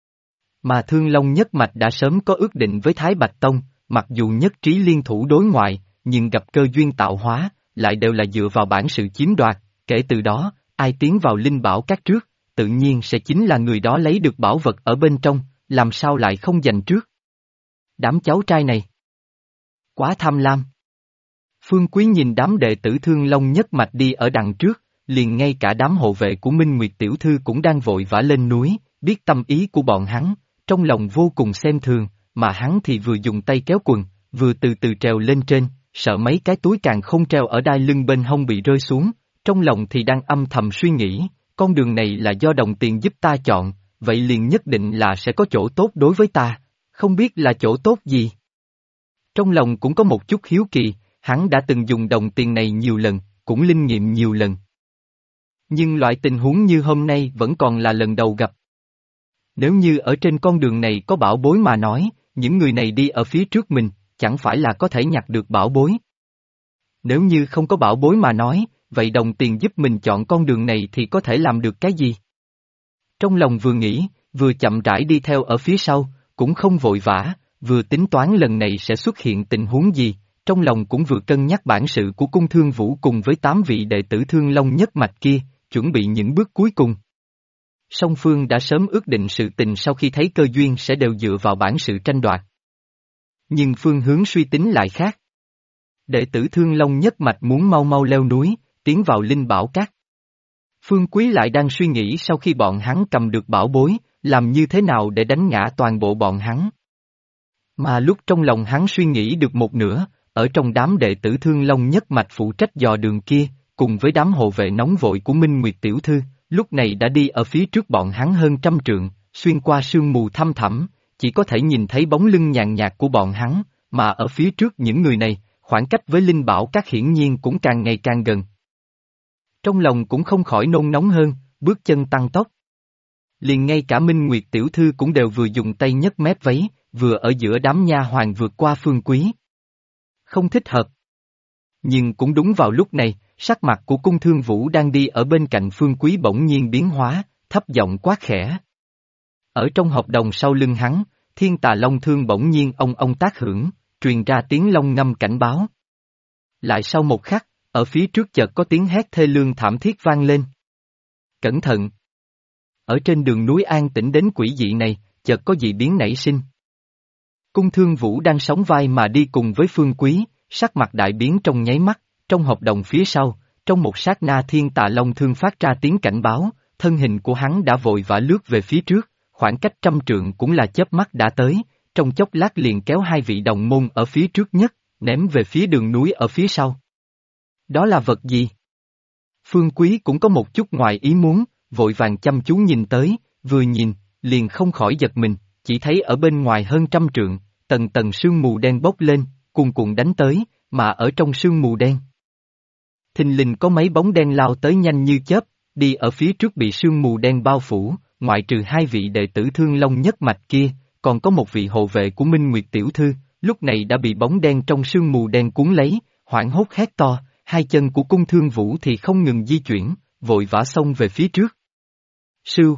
Mà Thương Long nhất mạch đã sớm có ước định với Thái Bạch Tông, mặc dù nhất trí liên thủ đối ngoại, nhưng gặp cơ duyên tạo hóa, lại đều là dựa vào bản sự chiếm đoạt, kể từ đó, ai tiến vào linh bảo các trước, tự nhiên sẽ chính là người đó lấy được bảo vật ở bên trong, làm sao lại không giành trước. Đám cháu trai này quá tham lam. Phương Quý nhìn đám đệ tử Thương Long nhất mạch đi ở đằng trước, liền ngay cả đám hộ vệ của Minh Nguyệt tiểu thư cũng đang vội vã lên núi, biết tâm ý của bọn hắn, trong lòng vô cùng xem thường, mà hắn thì vừa dùng tay kéo quần, vừa từ từ trèo lên trên, sợ mấy cái túi càng không treo ở đai lưng bên hông bị rơi xuống, trong lòng thì đang âm thầm suy nghĩ, con đường này là do đồng tiền giúp ta chọn, vậy liền nhất định là sẽ có chỗ tốt đối với ta, không biết là chỗ tốt gì. Trong lòng cũng có một chút hiếu kỳ, hắn đã từng dùng đồng tiền này nhiều lần, cũng linh nghiệm nhiều lần. Nhưng loại tình huống như hôm nay vẫn còn là lần đầu gặp. Nếu như ở trên con đường này có bảo bối mà nói, những người này đi ở phía trước mình, chẳng phải là có thể nhặt được bảo bối. Nếu như không có bảo bối mà nói, vậy đồng tiền giúp mình chọn con đường này thì có thể làm được cái gì? Trong lòng vừa nghĩ, vừa chậm rãi đi theo ở phía sau, cũng không vội vã, vừa tính toán lần này sẽ xuất hiện tình huống gì, trong lòng cũng vừa cân nhắc bản sự của cung Thương Vũ cùng với 8 vị đệ tử Thương Long nhất mạch kia, chuẩn bị những bước cuối cùng. Song phương đã sớm ước định sự tình sau khi thấy cơ duyên sẽ đều dựa vào bản sự tranh đoạt. Nhưng phương hướng suy tính lại khác. Đệ tử Thương Long nhất mạch muốn mau mau leo núi, tiến vào linh bảo các. Phương Quý lại đang suy nghĩ sau khi bọn hắn cầm được bảo bối, làm như thế nào để đánh ngã toàn bộ bọn hắn. Mà lúc trong lòng hắn suy nghĩ được một nửa, ở trong đám đệ tử Thương Long nhất mạch phụ trách dò đường kia, cùng với đám hộ vệ nóng vội của Minh Nguyệt tiểu thư, lúc này đã đi ở phía trước bọn hắn hơn 100 trượng, xuyên qua sương mù thăm thẳm, chỉ có thể nhìn thấy bóng lưng nhàn nhạt của bọn hắn, mà ở phía trước những người này, khoảng cách với linh bảo các hiển nhiên cũng càng ngày càng gần. Trong lòng cũng không khỏi nôn nóng hơn, bước chân tăng tốc. Liền ngay cả Minh Nguyệt tiểu thư cũng đều vừa dùng tay nhấc mép váy, vừa ở giữa đám nha hoàn vượt qua Phương Quý. Không thích hợp. Nhưng cũng đúng vào lúc này, sắc mặt của cung Thương Vũ đang đi ở bên cạnh Phương Quý bỗng nhiên biến hóa, thấp giọng quát khẽ. Ở trong hợp đồng sau lưng hắn, Thiên Tà Long Thương bỗng nhiên ông tác hưởng, truyền ra tiếng long ngâm cảnh báo. Lại sau một khắc, ở phía trước chợt có tiếng hét thê lương thảm thiết vang lên. Cẩn thận! Ở trên đường núi an tĩnh đến quỷ dị này, chợt có dị biến nảy sinh. Cung Thương Vũ đang sóng vai mà đi cùng với Phương Quý, sắc mặt đại biến trong nháy mắt, trong hợp đồng phía sau, trong một sát na Thiên Tà Long Thương phát ra tiếng cảnh báo, thân hình của hắn đã vội vã lướt về phía trước, khoảng cách 100 trượng cũng là chớp mắt đã tới, trong chốc lát liền kéo hai vị đồng môn ở phía trước nhất, ném về phía đường núi ở phía sau. Đó là vật gì? Phương Quý cũng có một chút ngoài ý muốn, vội vàng chăm chú nhìn tới, vừa nhìn, liền không khỏi giật mình, chỉ thấy ở bên ngoài hơn 100 trượng, tầng tầng sương mù đen bốc lên, cuồn cuộn đánh tới, mà ở trong sương mù đen. Thình lình có mấy bóng đen lao tới nhanh như chớp, đi ở phía trước bị sương mù đen bao phủ, ngoại trừ hai vị đệ tử Thương Long nhất mạch kia, còn có một vị hộ vệ của Minh Nguyệt tiểu thư, lúc này đã bị bóng đen trong sương mù đen cuốn lấy, hoảng hốt hét to, hai chân của cung Thương Vũ thì không ngừng di chuyển, vội vã xông về phía trước. Sưu!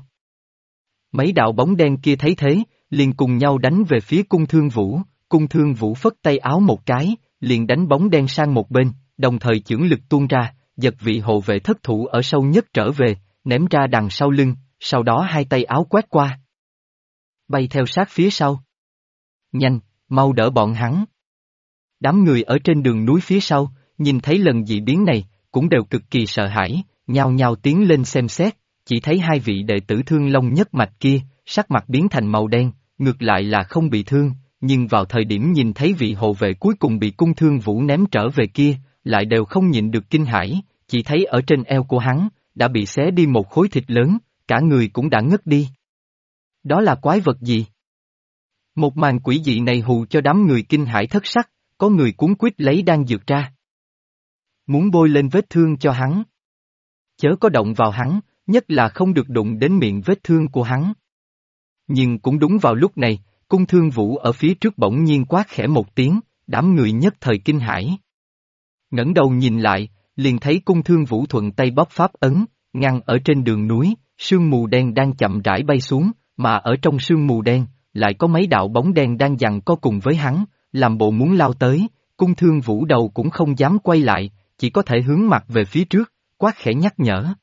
Mấy đạo bóng đen kia thấy thế, liền cùng nhau đánh về phía cung Thương Vũ phất tay áo một cái, liền đánh bóng đen sang một bên, đồng thời chưởng lực tuôn ra, giật vị hộ vệ thất thủ ở sâu nhất trở về, ném ra đằng sau lưng, sau đó hai tay áo quét qua. Bay theo sát phía sau. Nhanh, mau đỡ bọn hắn. Đám người ở trên đường núi phía sau, nhìn thấy lần dị biến này, cũng đều cực kỳ sợ hãi, nhao nhao tiến lên xem xét, chỉ thấy hai vị đệ tử Thương Long nhất mạch kia, sắc mặt biến thành màu đen, ngược lại là không bị thương, nhưng vào thời điểm nhìn thấy vị hộ vệ cuối cùng bị Cung Thương Vũ ném trở về kia, lại đều không nhịn được kinh hãi, chỉ thấy ở trên eo của hắn, đã bị xé đi một khối thịt lớn, cả người cũng đã ngất đi. Đó là quái vật gì? Một màn quỷ dị này hù cho đám người kinh hãi thất sắc, có người cuống quýt lấy đan dược ra. Muốn bôi lên vết thương cho hắn. Chớ có động vào hắn, nhất là không được đụng đến miệng vết thương của hắn. Nhưng cũng đúng vào lúc này, Cung Thương Vũ ở phía trước bỗng nhiên quát khẽ một tiếng, đám người nhất thời kinh hãi. Ngẩng đầu nhìn lại, liền thấy Cung Thương Vũ thuận tay bóp pháp ấn, ngăn ở trên đường núi, sương mù đen đang chậm rãi bay xuống, mà ở trong sương mù đen, lại có mấy đạo bóng đen đang giằng co cùng với hắn, làm bộ muốn lao tới, Cung Thương Vũ đầu cũng không dám quay lại, chỉ có thể hướng mặt về phía trước, quát khẽ nhắc nhở.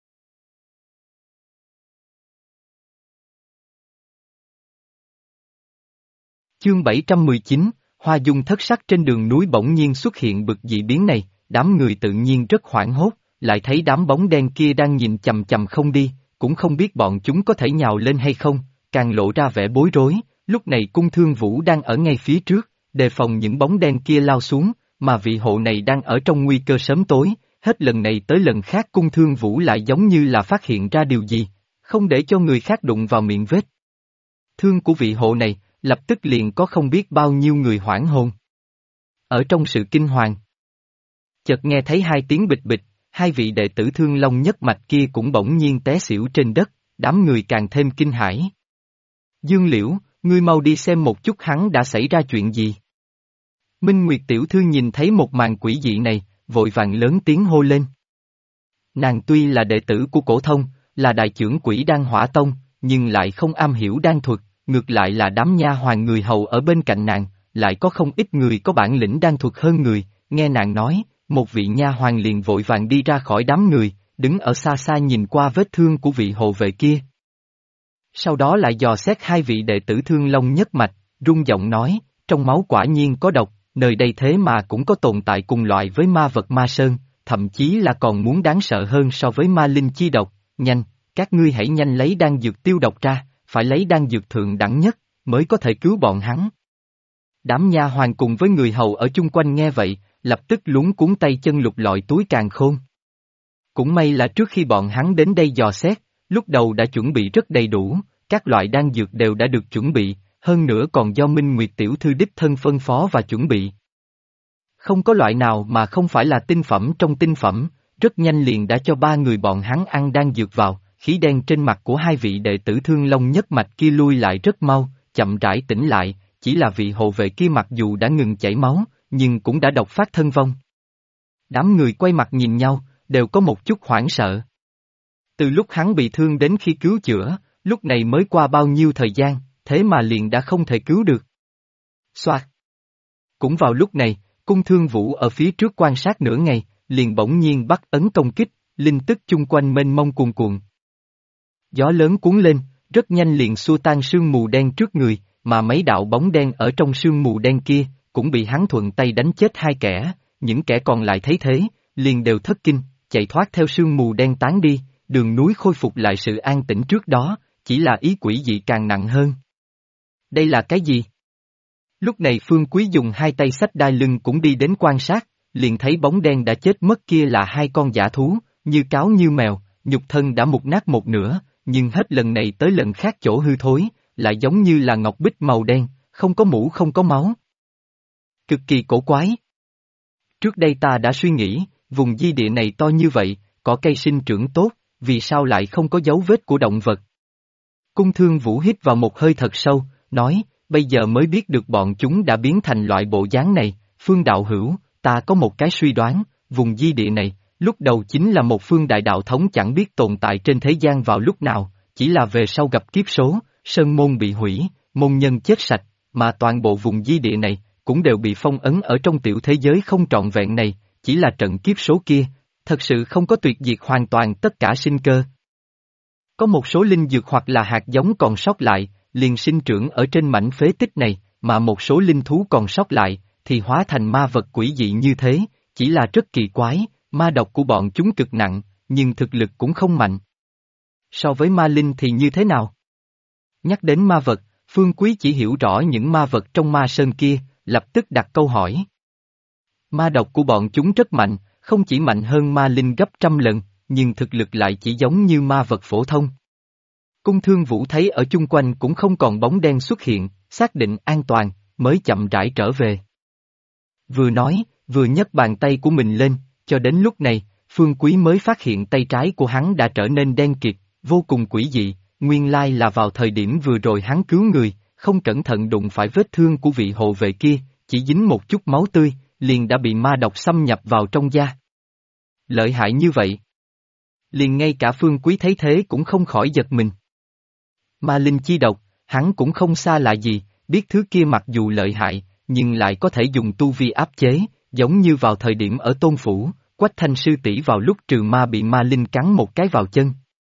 Chương 719, Hoa Dung thất sắc trên đường núi bỗng nhiên xuất hiện bực dị biến này, đám người tự nhiên rất hoảng hốt, lại thấy đám bóng đen kia đang nhìn chằm chằm không đi, cũng không biết bọn chúng có thể nhào lên hay không, càng lộ ra vẻ bối rối, lúc này Cung Thương Vũ đang ở ngay phía trước, đề phòng những bóng đen kia lao xuống, mà vị hộ này đang ở trong nguy cơ sớm tối, hết lần này tới lần khác Cung Thương Vũ lại giống như là phát hiện ra điều gì, không để cho người khác đụng vào miệng vết thương của vị hộ này, lập tức liền có không biết bao nhiêu người hoảng hồn. Ở trong sự kinh hoàng, chợt nghe thấy hai tiếng bịch bịch, hai vị đệ tử Thương Long nhất mạch kia cũng bỗng nhiên té xỉu trên đất, đám người càng thêm kinh hãi. Dương Liễu, ngươi mau đi xem một chút hắn đã xảy ra chuyện gì. Minh Nguyệt tiểu thư nhìn thấy một màn quỷ dị này, vội vàng lớn tiếng hô lên. Nàng tuy là đệ tử của Cổ Thông, là đại trưởng quỷ Đan Hỏa Tông, nhưng lại không am hiểu đan thuật, ngược lại là đám nha hoàn người hầu ở bên cạnh nàng, lại có không ít người có bản lĩnh đan thuật hơn người, nghe nàng nói, một vị nha hoàn liền vội vàng đi ra khỏi đám người, đứng ở xa xa nhìn qua vết thương của vị hộ vệ kia. Sau đó lại dò xét hai vị đệ tử Thương Long nhất mạch, rung giọng nói, trong máu quả nhiên có độc, nơi đây thế mà cũng có tồn tại cùng loại với ma vật ma sơn, thậm chí là còn muốn đáng sợ hơn so với ma linh chi độc, nhanh, các ngươi hãy nhanh lấy đan dược tiêu độc ra, phải lấy đan dược thượng đẳng nhất, mới có thể cứu bọn hắn. Đám nha hoàn cùng với người hầu ở chung quanh nghe vậy, lập tức luống cuống tay chân lục lọi túi càn khôn. Cũng may là trước khi bọn hắn đến đây dò xét, lúc đầu đã chuẩn bị rất đầy đủ, các loại đan dược đều đã được chuẩn bị, hơn nữa còn do Minh Nguyệt tiểu thư đích thân phân phó và chuẩn bị. Không có loại nào mà không phải là tinh phẩm trong tinh phẩm, rất nhanh liền đã cho ba người bọn hắn ăn đan dược vào, khí đen trên mặt của hai vị đệ tử Thương Long nhất mạch kia lui lại rất mau, chậm rãi tỉnh lại, chỉ là vị hộ vệ kia mặc dù đã ngừng chảy máu, nhưng cũng đã độc phát thân vong. Đám người quay mặt nhìn nhau, đều có một chút hoảng sợ. Từ lúc hắn bị thương đến khi cứu chữa, lúc này mới qua bao nhiêu thời gian, thế mà liền đã không thể cứu được. Xoạt. Cũng vào lúc này, Cung Thương Vũ ở phía trước quan sát nửa ngày, liền bỗng nhiên bắt ấn công kích, linh tức chung quanh mênh mông cuồn cuộn. Gió lớn cuốn lên, rất nhanh liền xua tan sương mù đen trước người, mà mấy đạo bóng đen ở trong sương mù đen kia, cũng bị hắn thuận tay đánh chết hai kẻ, những kẻ còn lại thấy thế, liền đều thất kinh, chạy thoát theo sương mù đen tán đi, đường núi khôi phục lại sự an tĩnh trước đó, chỉ là ý quỷ dị càng nặng hơn. Đây là cái gì? Lúc này Phương Quý dùng hai tay xách đai lưng cũng đi đến quan sát, liền thấy bóng đen đã chết mất kia là hai con dã thú, như cáo như mèo, nhục thân đã mục nát một nửa, nhưng hết lần này tới lần khác chỗ hư thối, lại giống như là ngọc bích màu đen, không có mũ không có máu. Cực kỳ cổ quái. Trước đây ta đã suy nghĩ, vùng di địa này to như vậy, có cây sinh trưởng tốt, vì sao lại không có dấu vết của động vật? Cung Thương Vũ hít vào một hơi thật sâu, nói, bây giờ mới biết được bọn chúng đã biến thành loại bộ dáng này, Phương đạo hữu, ta có một cái suy đoán, vùng di địa này, lúc đầu chính là một phương đại đạo thống chẳng biết tồn tại trên thế gian vào lúc nào, chỉ là về sau gặp kiếp số, sơn môn bị hủy, môn nhân chết sạch, mà toàn bộ vùng di địa này, cũng đều bị phong ấn ở trong tiểu thế giới không trọn vẹn này, chỉ là trận kiếp số kia, thật sự không có tuyệt diệt hoàn toàn tất cả sinh cơ. Có một số linh dược hoặc là hạt giống còn sót lại, liền sinh trưởng ở trên mảnh phế tích này, mà một số linh thú còn sót lại, thì hóa thành ma vật quỷ dị như thế, chỉ là rất kỳ quái, ma độc của bọn chúng cực nặng, nhưng thực lực cũng không mạnh. So với ma linh thì như thế nào? Nhắc đến ma vật, Phương Quý chỉ hiểu rõ những ma vật trong ma sơn kia, lập tức đặt câu hỏi. Ma độc của bọn chúng rất mạnh, không chỉ mạnh hơn ma linh gấp trăm lần, nhưng thực lực lại chỉ giống như ma vật phổ thông. Cung Thương Vũ thấy ở chung quanh cũng không còn bóng đen xuất hiện, xác định an toàn, mới chậm rãi trở về. Vừa nói, vừa nhấc bàn tay của mình lên, cho đến lúc này, Phương Quý mới phát hiện tay trái của hắn đã trở nên đen kịt, vô cùng quỷ dị, nguyên lai là vào thời điểm vừa rồi hắn cứu người, không cẩn thận đụng phải vết thương của vị hộ vệ kia, chỉ dính một chút máu tươi, liền đã bị ma độc xâm nhập vào trong da. Lợi hại như vậy. Liền ngay cả Phương Quý thấy thế cũng không khỏi giật mình. Ma linh chi độc, hắn cũng không xa lạ gì, biết thứ kia mặc dù lợi hại, nhưng lại có thể dùng tu vi áp chế, giống như vào thời điểm ở Tôn Phủ, Quách Thanh sư tỷ vào lúc trừ ma bị ma linh cắn một cái vào chân.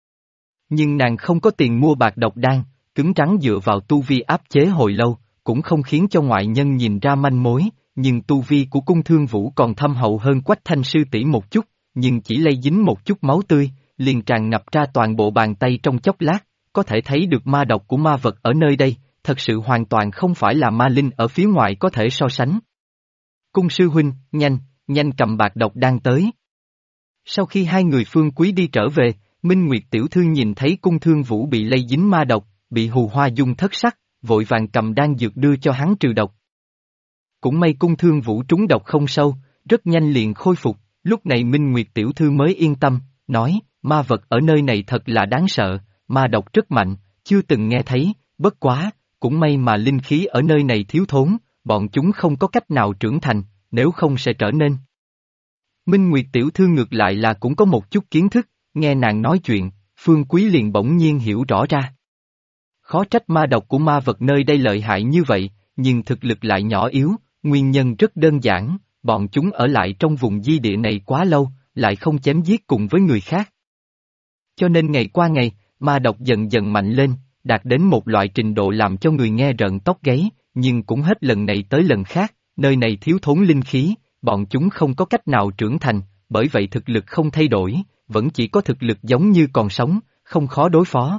Nhưng nàng không có tiền mua bạc độc đan, cứng rắn dựa vào tu vi áp chế hồi lâu, cũng không khiến cho ngoại nhân nhìn ra manh mối, nhưng tu vi của Cung Thương Vũ còn thâm hậu hơn Quách Thanh sư tỷ một chút, nhưng chỉ lây dính một chút máu tươi, liền tràn ngập ra toàn bộ bàn tay trong chốc lát, có thể thấy được ma độc của ma vật ở nơi đây, thật sự hoàn toàn không phải là ma linh ở phía ngoài có thể so sánh. Cung sư huynh, nhanh cầm bạc độc đan tới. Sau khi hai người Phương Quý đi trở về, Minh Nguyệt tiểu thư nhìn thấy Cung Thương Vũ bị lây dính ma độc, bị Hù Hoa Dung thất sắc, vội vàng cầm đan dược đưa cho hắn trừ độc. Cũng may Cung Thương Vũ trúng độc không sâu, rất nhanh liền khôi phục, lúc này Minh Nguyệt tiểu thư mới yên tâm, nói, ma vật ở nơi này thật là đáng sợ, ma độc rất mạnh, chưa từng nghe thấy, bất quá, cũng may mà linh khí ở nơi này thiếu thốn, bọn chúng không có cách nào trưởng thành, nếu không sẽ trở nên. Minh Nguyệt tiểu thư ngược lại là cũng có một chút kiến thức, nghe nàng nói chuyện, Phương Quý liền bỗng nhiên hiểu rõ ra. Khó trách ma độc của ma vật nơi đây lợi hại như vậy, nhưng thực lực lại nhỏ yếu, nguyên nhân rất đơn giản, bọn chúng ở lại trong vùng di địa này quá lâu, lại không chém giết cùng với người khác. Cho nên ngày qua ngày, ma độc dần dần mạnh lên, đạt đến một loại trình độ làm cho người nghe rợn tóc gáy, nhưng cũng hết lần này tới lần khác, nơi này thiếu thốn linh khí, bọn chúng không có cách nào trưởng thành, bởi vậy thực lực không thay đổi, vẫn chỉ có thực lực giống như còn sống, không khó đối phó.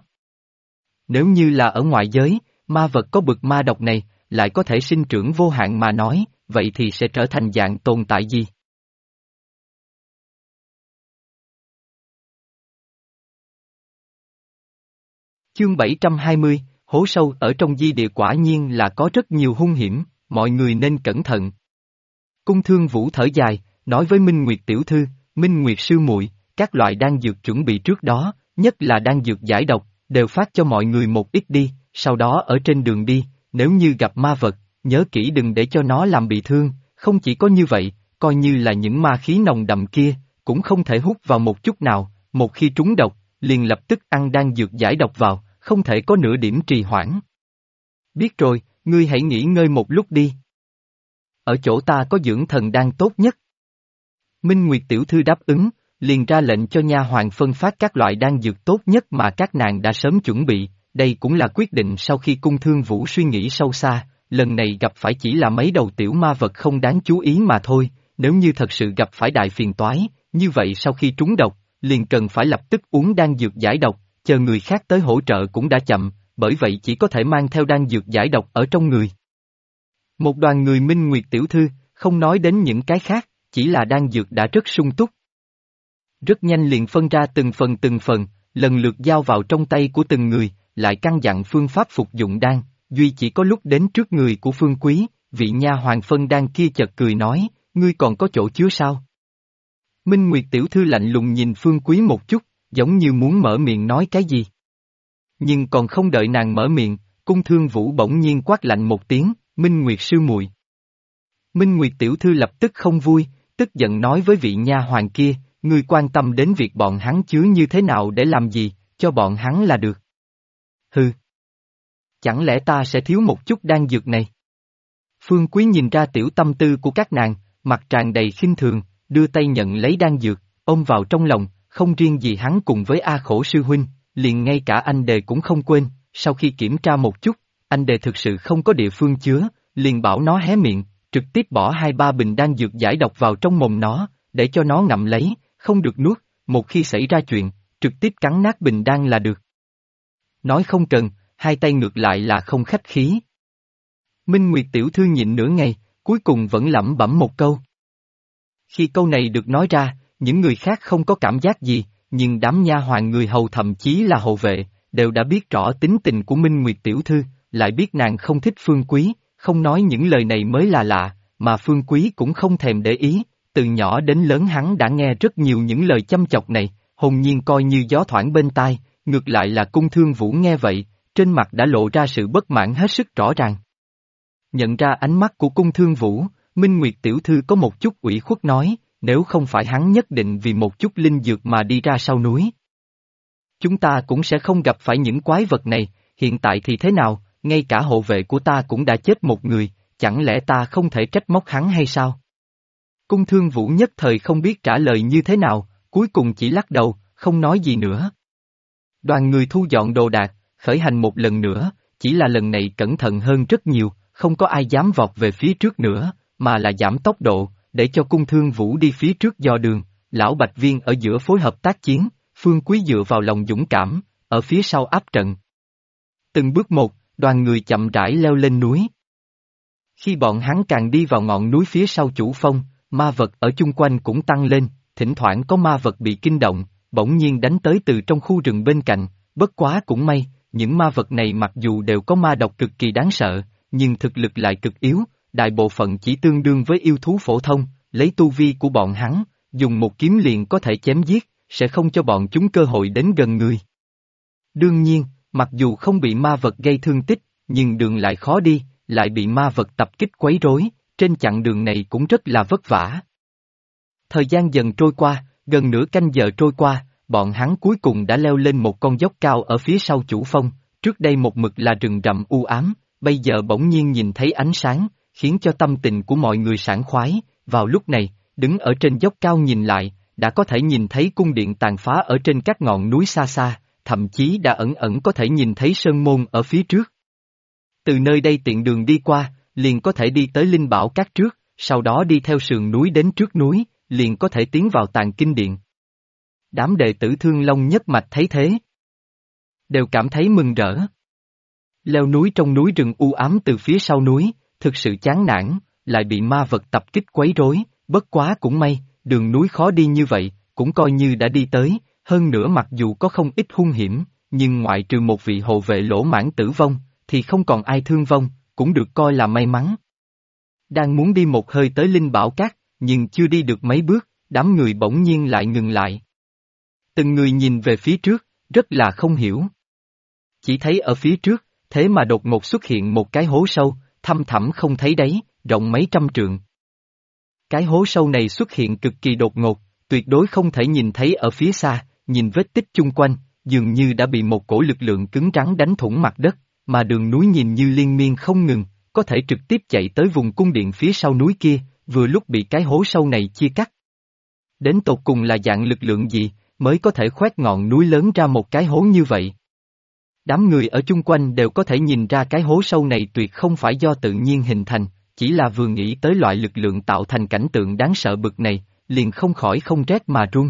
Nếu như là ở ngoại giới, ma vật có bực ma độc này, lại có thể sinh trưởng vô hạn mà nói, vậy thì sẽ trở thành dạng tồn tại gì? Chương 720, hố sâu ở trong di địa quả nhiên là có rất nhiều hung hiểm, mọi người nên cẩn thận. Cung Thương Vũ thở dài, nói với Minh Nguyệt tiểu thư, Minh Nguyệt sư muội, các loại đan dược chuẩn bị trước đó, nhất là đan dược giải độc, đều phát cho mọi người một ít đi, sau đó ở trên đường đi, nếu như gặp ma vật, nhớ kỹ đừng để cho nó làm bị thương, không chỉ có như vậy, coi như là những ma khí nồng đậm kia, cũng không thể hút vào một chút nào, một khi trúng độc, liền lập tức ăn đan dược giải độc vào, không thể có nửa điểm trì hoãn. Biết rồi, ngươi hãy nghỉ ngơi một lúc đi. Ở chỗ ta có dưỡng thần đan tốt nhất. Minh Nguyệt tiểu thư đáp ứng, liền ra lệnh cho nha hoàn phân phát các loại đan dược tốt nhất mà các nàng đã sớm chuẩn bị, đây cũng là quyết định sau khi Cung Thương Vũ suy nghĩ sâu xa, lần này gặp phải chỉ là mấy đầu tiểu ma vật không đáng chú ý mà thôi, nếu như thật sự gặp phải đại phiền toái, như vậy sau khi trúng độc, liền cần phải lập tức uống đan dược giải độc, chờ người khác tới hỗ trợ cũng đã chậm, bởi vậy chỉ có thể mang theo đan dược giải độc ở trong người. Một đoàn người Minh Nguyệt tiểu thư, không nói đến những cái khác, chỉ là đan dược đã rất sung túc. Rất nhanh liền phân ra từng phần, lần lượt giao vào trong tay của từng người, lại căn dặn phương pháp phục dụng đan, duy chỉ có lúc đến trước người của Phương Quý, vị nha hoàn phân đan kia chợt cười nói, ngươi còn có chỗ chứa sao? Minh Nguyệt tiểu thư lạnh lùng nhìn Phương Quý một chút, giống như muốn mở miệng nói cái gì. Nhưng còn không đợi nàng mở miệng, Cung Thương Vũ bỗng nhiên quát lạnh một tiếng, Minh Nguyệt sư muội. Minh Nguyệt tiểu thư lập tức không vui, tức giận nói với vị nha hoàn kia, ngươi quan tâm đến việc bọn hắn chứa như thế nào để làm gì, cho bọn hắn là được. Hừ. Chẳng lẽ ta sẽ thiếu một chút đan dược này? Phương Quý nhìn ra tiểu tâm tư của các nàng, mặt tràn đầy khinh thường, đưa tay nhận lấy đan dược, ôm vào trong lòng, không riêng gì hắn cùng với A Khổ sư huynh, liền ngay cả anh đề cũng không quên, sau khi kiểm tra một chút, anh đề thực sự không có địa phương chứa, liền bảo nó hé miệng, trực tiếp bỏ 2-3 bình đan dược giải độc vào trong mồm nó, để cho nó ngậm lấy, không được nuốt, một khi xảy ra chuyện, trực tiếp cắn nát bình đan là được. Nói không cần, hai tay ngược lại là không khách khí. Minh Nguyệt tiểu thư nhịn nửa ngày, cuối cùng vẫn lẩm bẩm một câu. Khi câu này được nói ra, những người khác không có cảm giác gì, nhưng đám nha hoàn người hầu thậm chí là hầu vệ, đều đã biết rõ tính tình của Minh Nguyệt tiểu thư, lại biết nàng không thích Phương Quý, không nói những lời này mới là lạ, mà Phương Quý cũng không thèm để ý, từ nhỏ đến lớn hắn đã nghe rất nhiều những lời châm chọc này, hồn nhiên coi như gió thoảng bên tai, ngược lại là Cung Thương Vũ nghe vậy, trên mặt đã lộ ra sự bất mãn hết sức rõ ràng. Nhận ra ánh mắt của Cung Thương Vũ, Minh Nguyệt tiểu thư có một chút ủy khuất nói, nếu không phải hắn nhất định vì một chút linh dược mà đi ra sau núi. Chúng ta cũng sẽ không gặp phải những quái vật này, hiện tại thì thế nào, ngay cả hộ vệ của ta cũng đã chết một người, chẳng lẽ ta không thể trách móc hắn hay sao? Cung Thương Vũ nhất thời không biết trả lời như thế nào, cuối cùng chỉ lắc đầu, không nói gì nữa. Đoàn người thu dọn đồ đạc, khởi hành một lần nữa, chỉ là lần này cẩn thận hơn rất nhiều, không có ai dám vọt về phía trước nữa, mà là giảm tốc độ, để cho Cung Thương Vũ đi phía trước dò đường, lão Bạch Viên ở giữa phối hợp tác chiến, Phương Quý dựa vào lòng dũng cảm, ở phía sau áp trận. Từng bước một, đoàn người chậm rãi leo lên núi. Khi bọn hắn càng đi vào ngọn núi phía sau chủ phong, ma vật ở chung quanh cũng tăng lên, thỉnh thoảng có ma vật bị kinh động, bỗng nhiên đánh tới từ trong khu rừng bên cạnh, bất quá cũng may, những ma vật này mặc dù đều có ma độc cực kỳ đáng sợ, nhưng thực lực lại cực yếu, đại bộ phận chỉ tương đương với yêu thú phổ thông, lấy tu vi của bọn hắn, dùng một kiếm liền có thể chém giết, sẽ không cho bọn chúng cơ hội đến gần người. Đương nhiên, mặc dù không bị ma vật gây thương tích, nhưng đường lại khó đi, lại bị ma vật tập kích quấy rối, trên chặng đường này cũng rất là vất vả. Thời gian dần trôi qua, gần nửa canh giờ trôi qua, bọn hắn cuối cùng đã leo lên một con dốc cao ở phía sau chủ phong, trước đây một mực là rừng rậm u ám, bây giờ bỗng nhiên nhìn thấy ánh sáng, khiến cho tâm tình của mọi người sảng khoái, vào lúc này, đứng ở trên dốc cao nhìn lại, đã có thể nhìn thấy cung điện tàn phá ở trên các ngọn núi xa xa, thậm chí đã ẩn ẩn có thể nhìn thấy sơn môn ở phía trước. Từ nơi đây tiện đường đi qua, liền có thể đi tới Linh Bảo Các trước, sau đó đi theo sườn núi đến trước núi, liền có thể tiến vào Tàng Kinh Điện. Đám đệ tử Thương Long nhất mạch thấy thế, đều cảm thấy mừng rỡ. Leo núi trong núi rừng u ám từ phía sau núi, thực sự chán nản, lại bị ma vật tập kích quấy rối, bất quá cũng may, đường núi khó đi như vậy, cũng coi như đã đi tới, hơn nữa mặc dù có không ít hung hiểm, nhưng ngoại trừ một vị hộ vệ lỗ mãng tử vong, thì không còn ai thương vong, cũng được coi là may mắn. Đang muốn đi một hơi tới Linh Bảo Các, nhưng chưa đi được mấy bước, đám người bỗng nhiên lại ngừng lại. Từng người nhìn về phía trước, rất là không hiểu. Chỉ thấy ở phía trước, thế mà đột ngột xuất hiện một cái hố sâu, thăm thẳm không thấy đáy, rộng mấy trăm trượng. Cái hố sâu này xuất hiện cực kỳ đột ngột, tuyệt đối không thể nhìn thấy ở phía xa, nhìn vết tích chung quanh, dường như đã bị một cổ lực lượng cứng rắn đánh thủng mặt đất, mà đường núi nhìn như liên miên không ngừng, có thể trực tiếp chạy tới vùng cung điện phía sau núi kia, vừa lúc bị cái hố sâu này chia cắt. Đến tột cùng là dạng lực lượng gì, mới có thể khoét ngọn núi lớn ra một cái hố như vậy? Đám người ở chung quanh đều có thể nhìn ra cái hố sâu này tuyệt không phải do tự nhiên hình thành, chỉ là vừa nghĩ tới loại lực lượng tạo thành cảnh tượng đáng sợ bực này, liền không khỏi không rét mà run.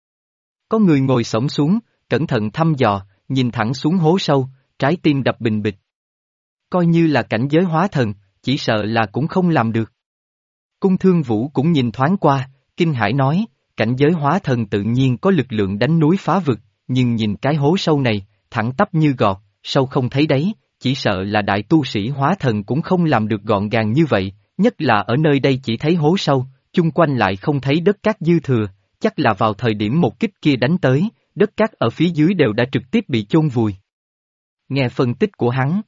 Có người ngồi xổm xuống, cẩn thận thăm dò, nhìn thẳng xuống hố sâu, trái tim đập bình bịch. Coi như là cảnh giới hóa thần, chỉ sợ là cũng không làm được. Cung Thương Vũ cũng nhìn thoáng qua, kinh hãi nói, cảnh giới hóa thần tự nhiên có lực lượng đánh núi phá vực, nhưng nhìn cái hố sâu này, thẳng tắp như gọt, sâu không thấy đáy, chỉ sợ là đại tu sĩ hóa thần cũng không làm được gọn gàng như vậy, nhất là ở nơi đây chỉ thấy hố sâu, chung quanh lại không thấy đất cát dư thừa, chắc là vào thời điểm một kích kia đánh tới, đất cát ở phía dưới đều đã trực tiếp bị chôn vùi. Nghe phân tích của hắn,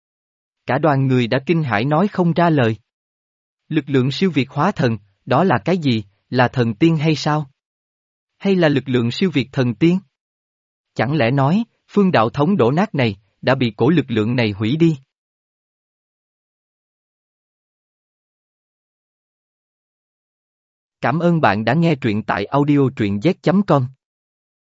cả đoàn người đã kinh hãi nói không ra lời. Lực lượng siêu việt hóa thần, đó là cái gì, là thần tiên hay sao? Hay là lực lượng siêu việt thần tiên? Chẳng lẽ nói, phương đạo thống đổ nát này, đã bị cổ lực lượng này hủy đi? Cảm ơn bạn đã nghe truyện tại audio truyện z.com.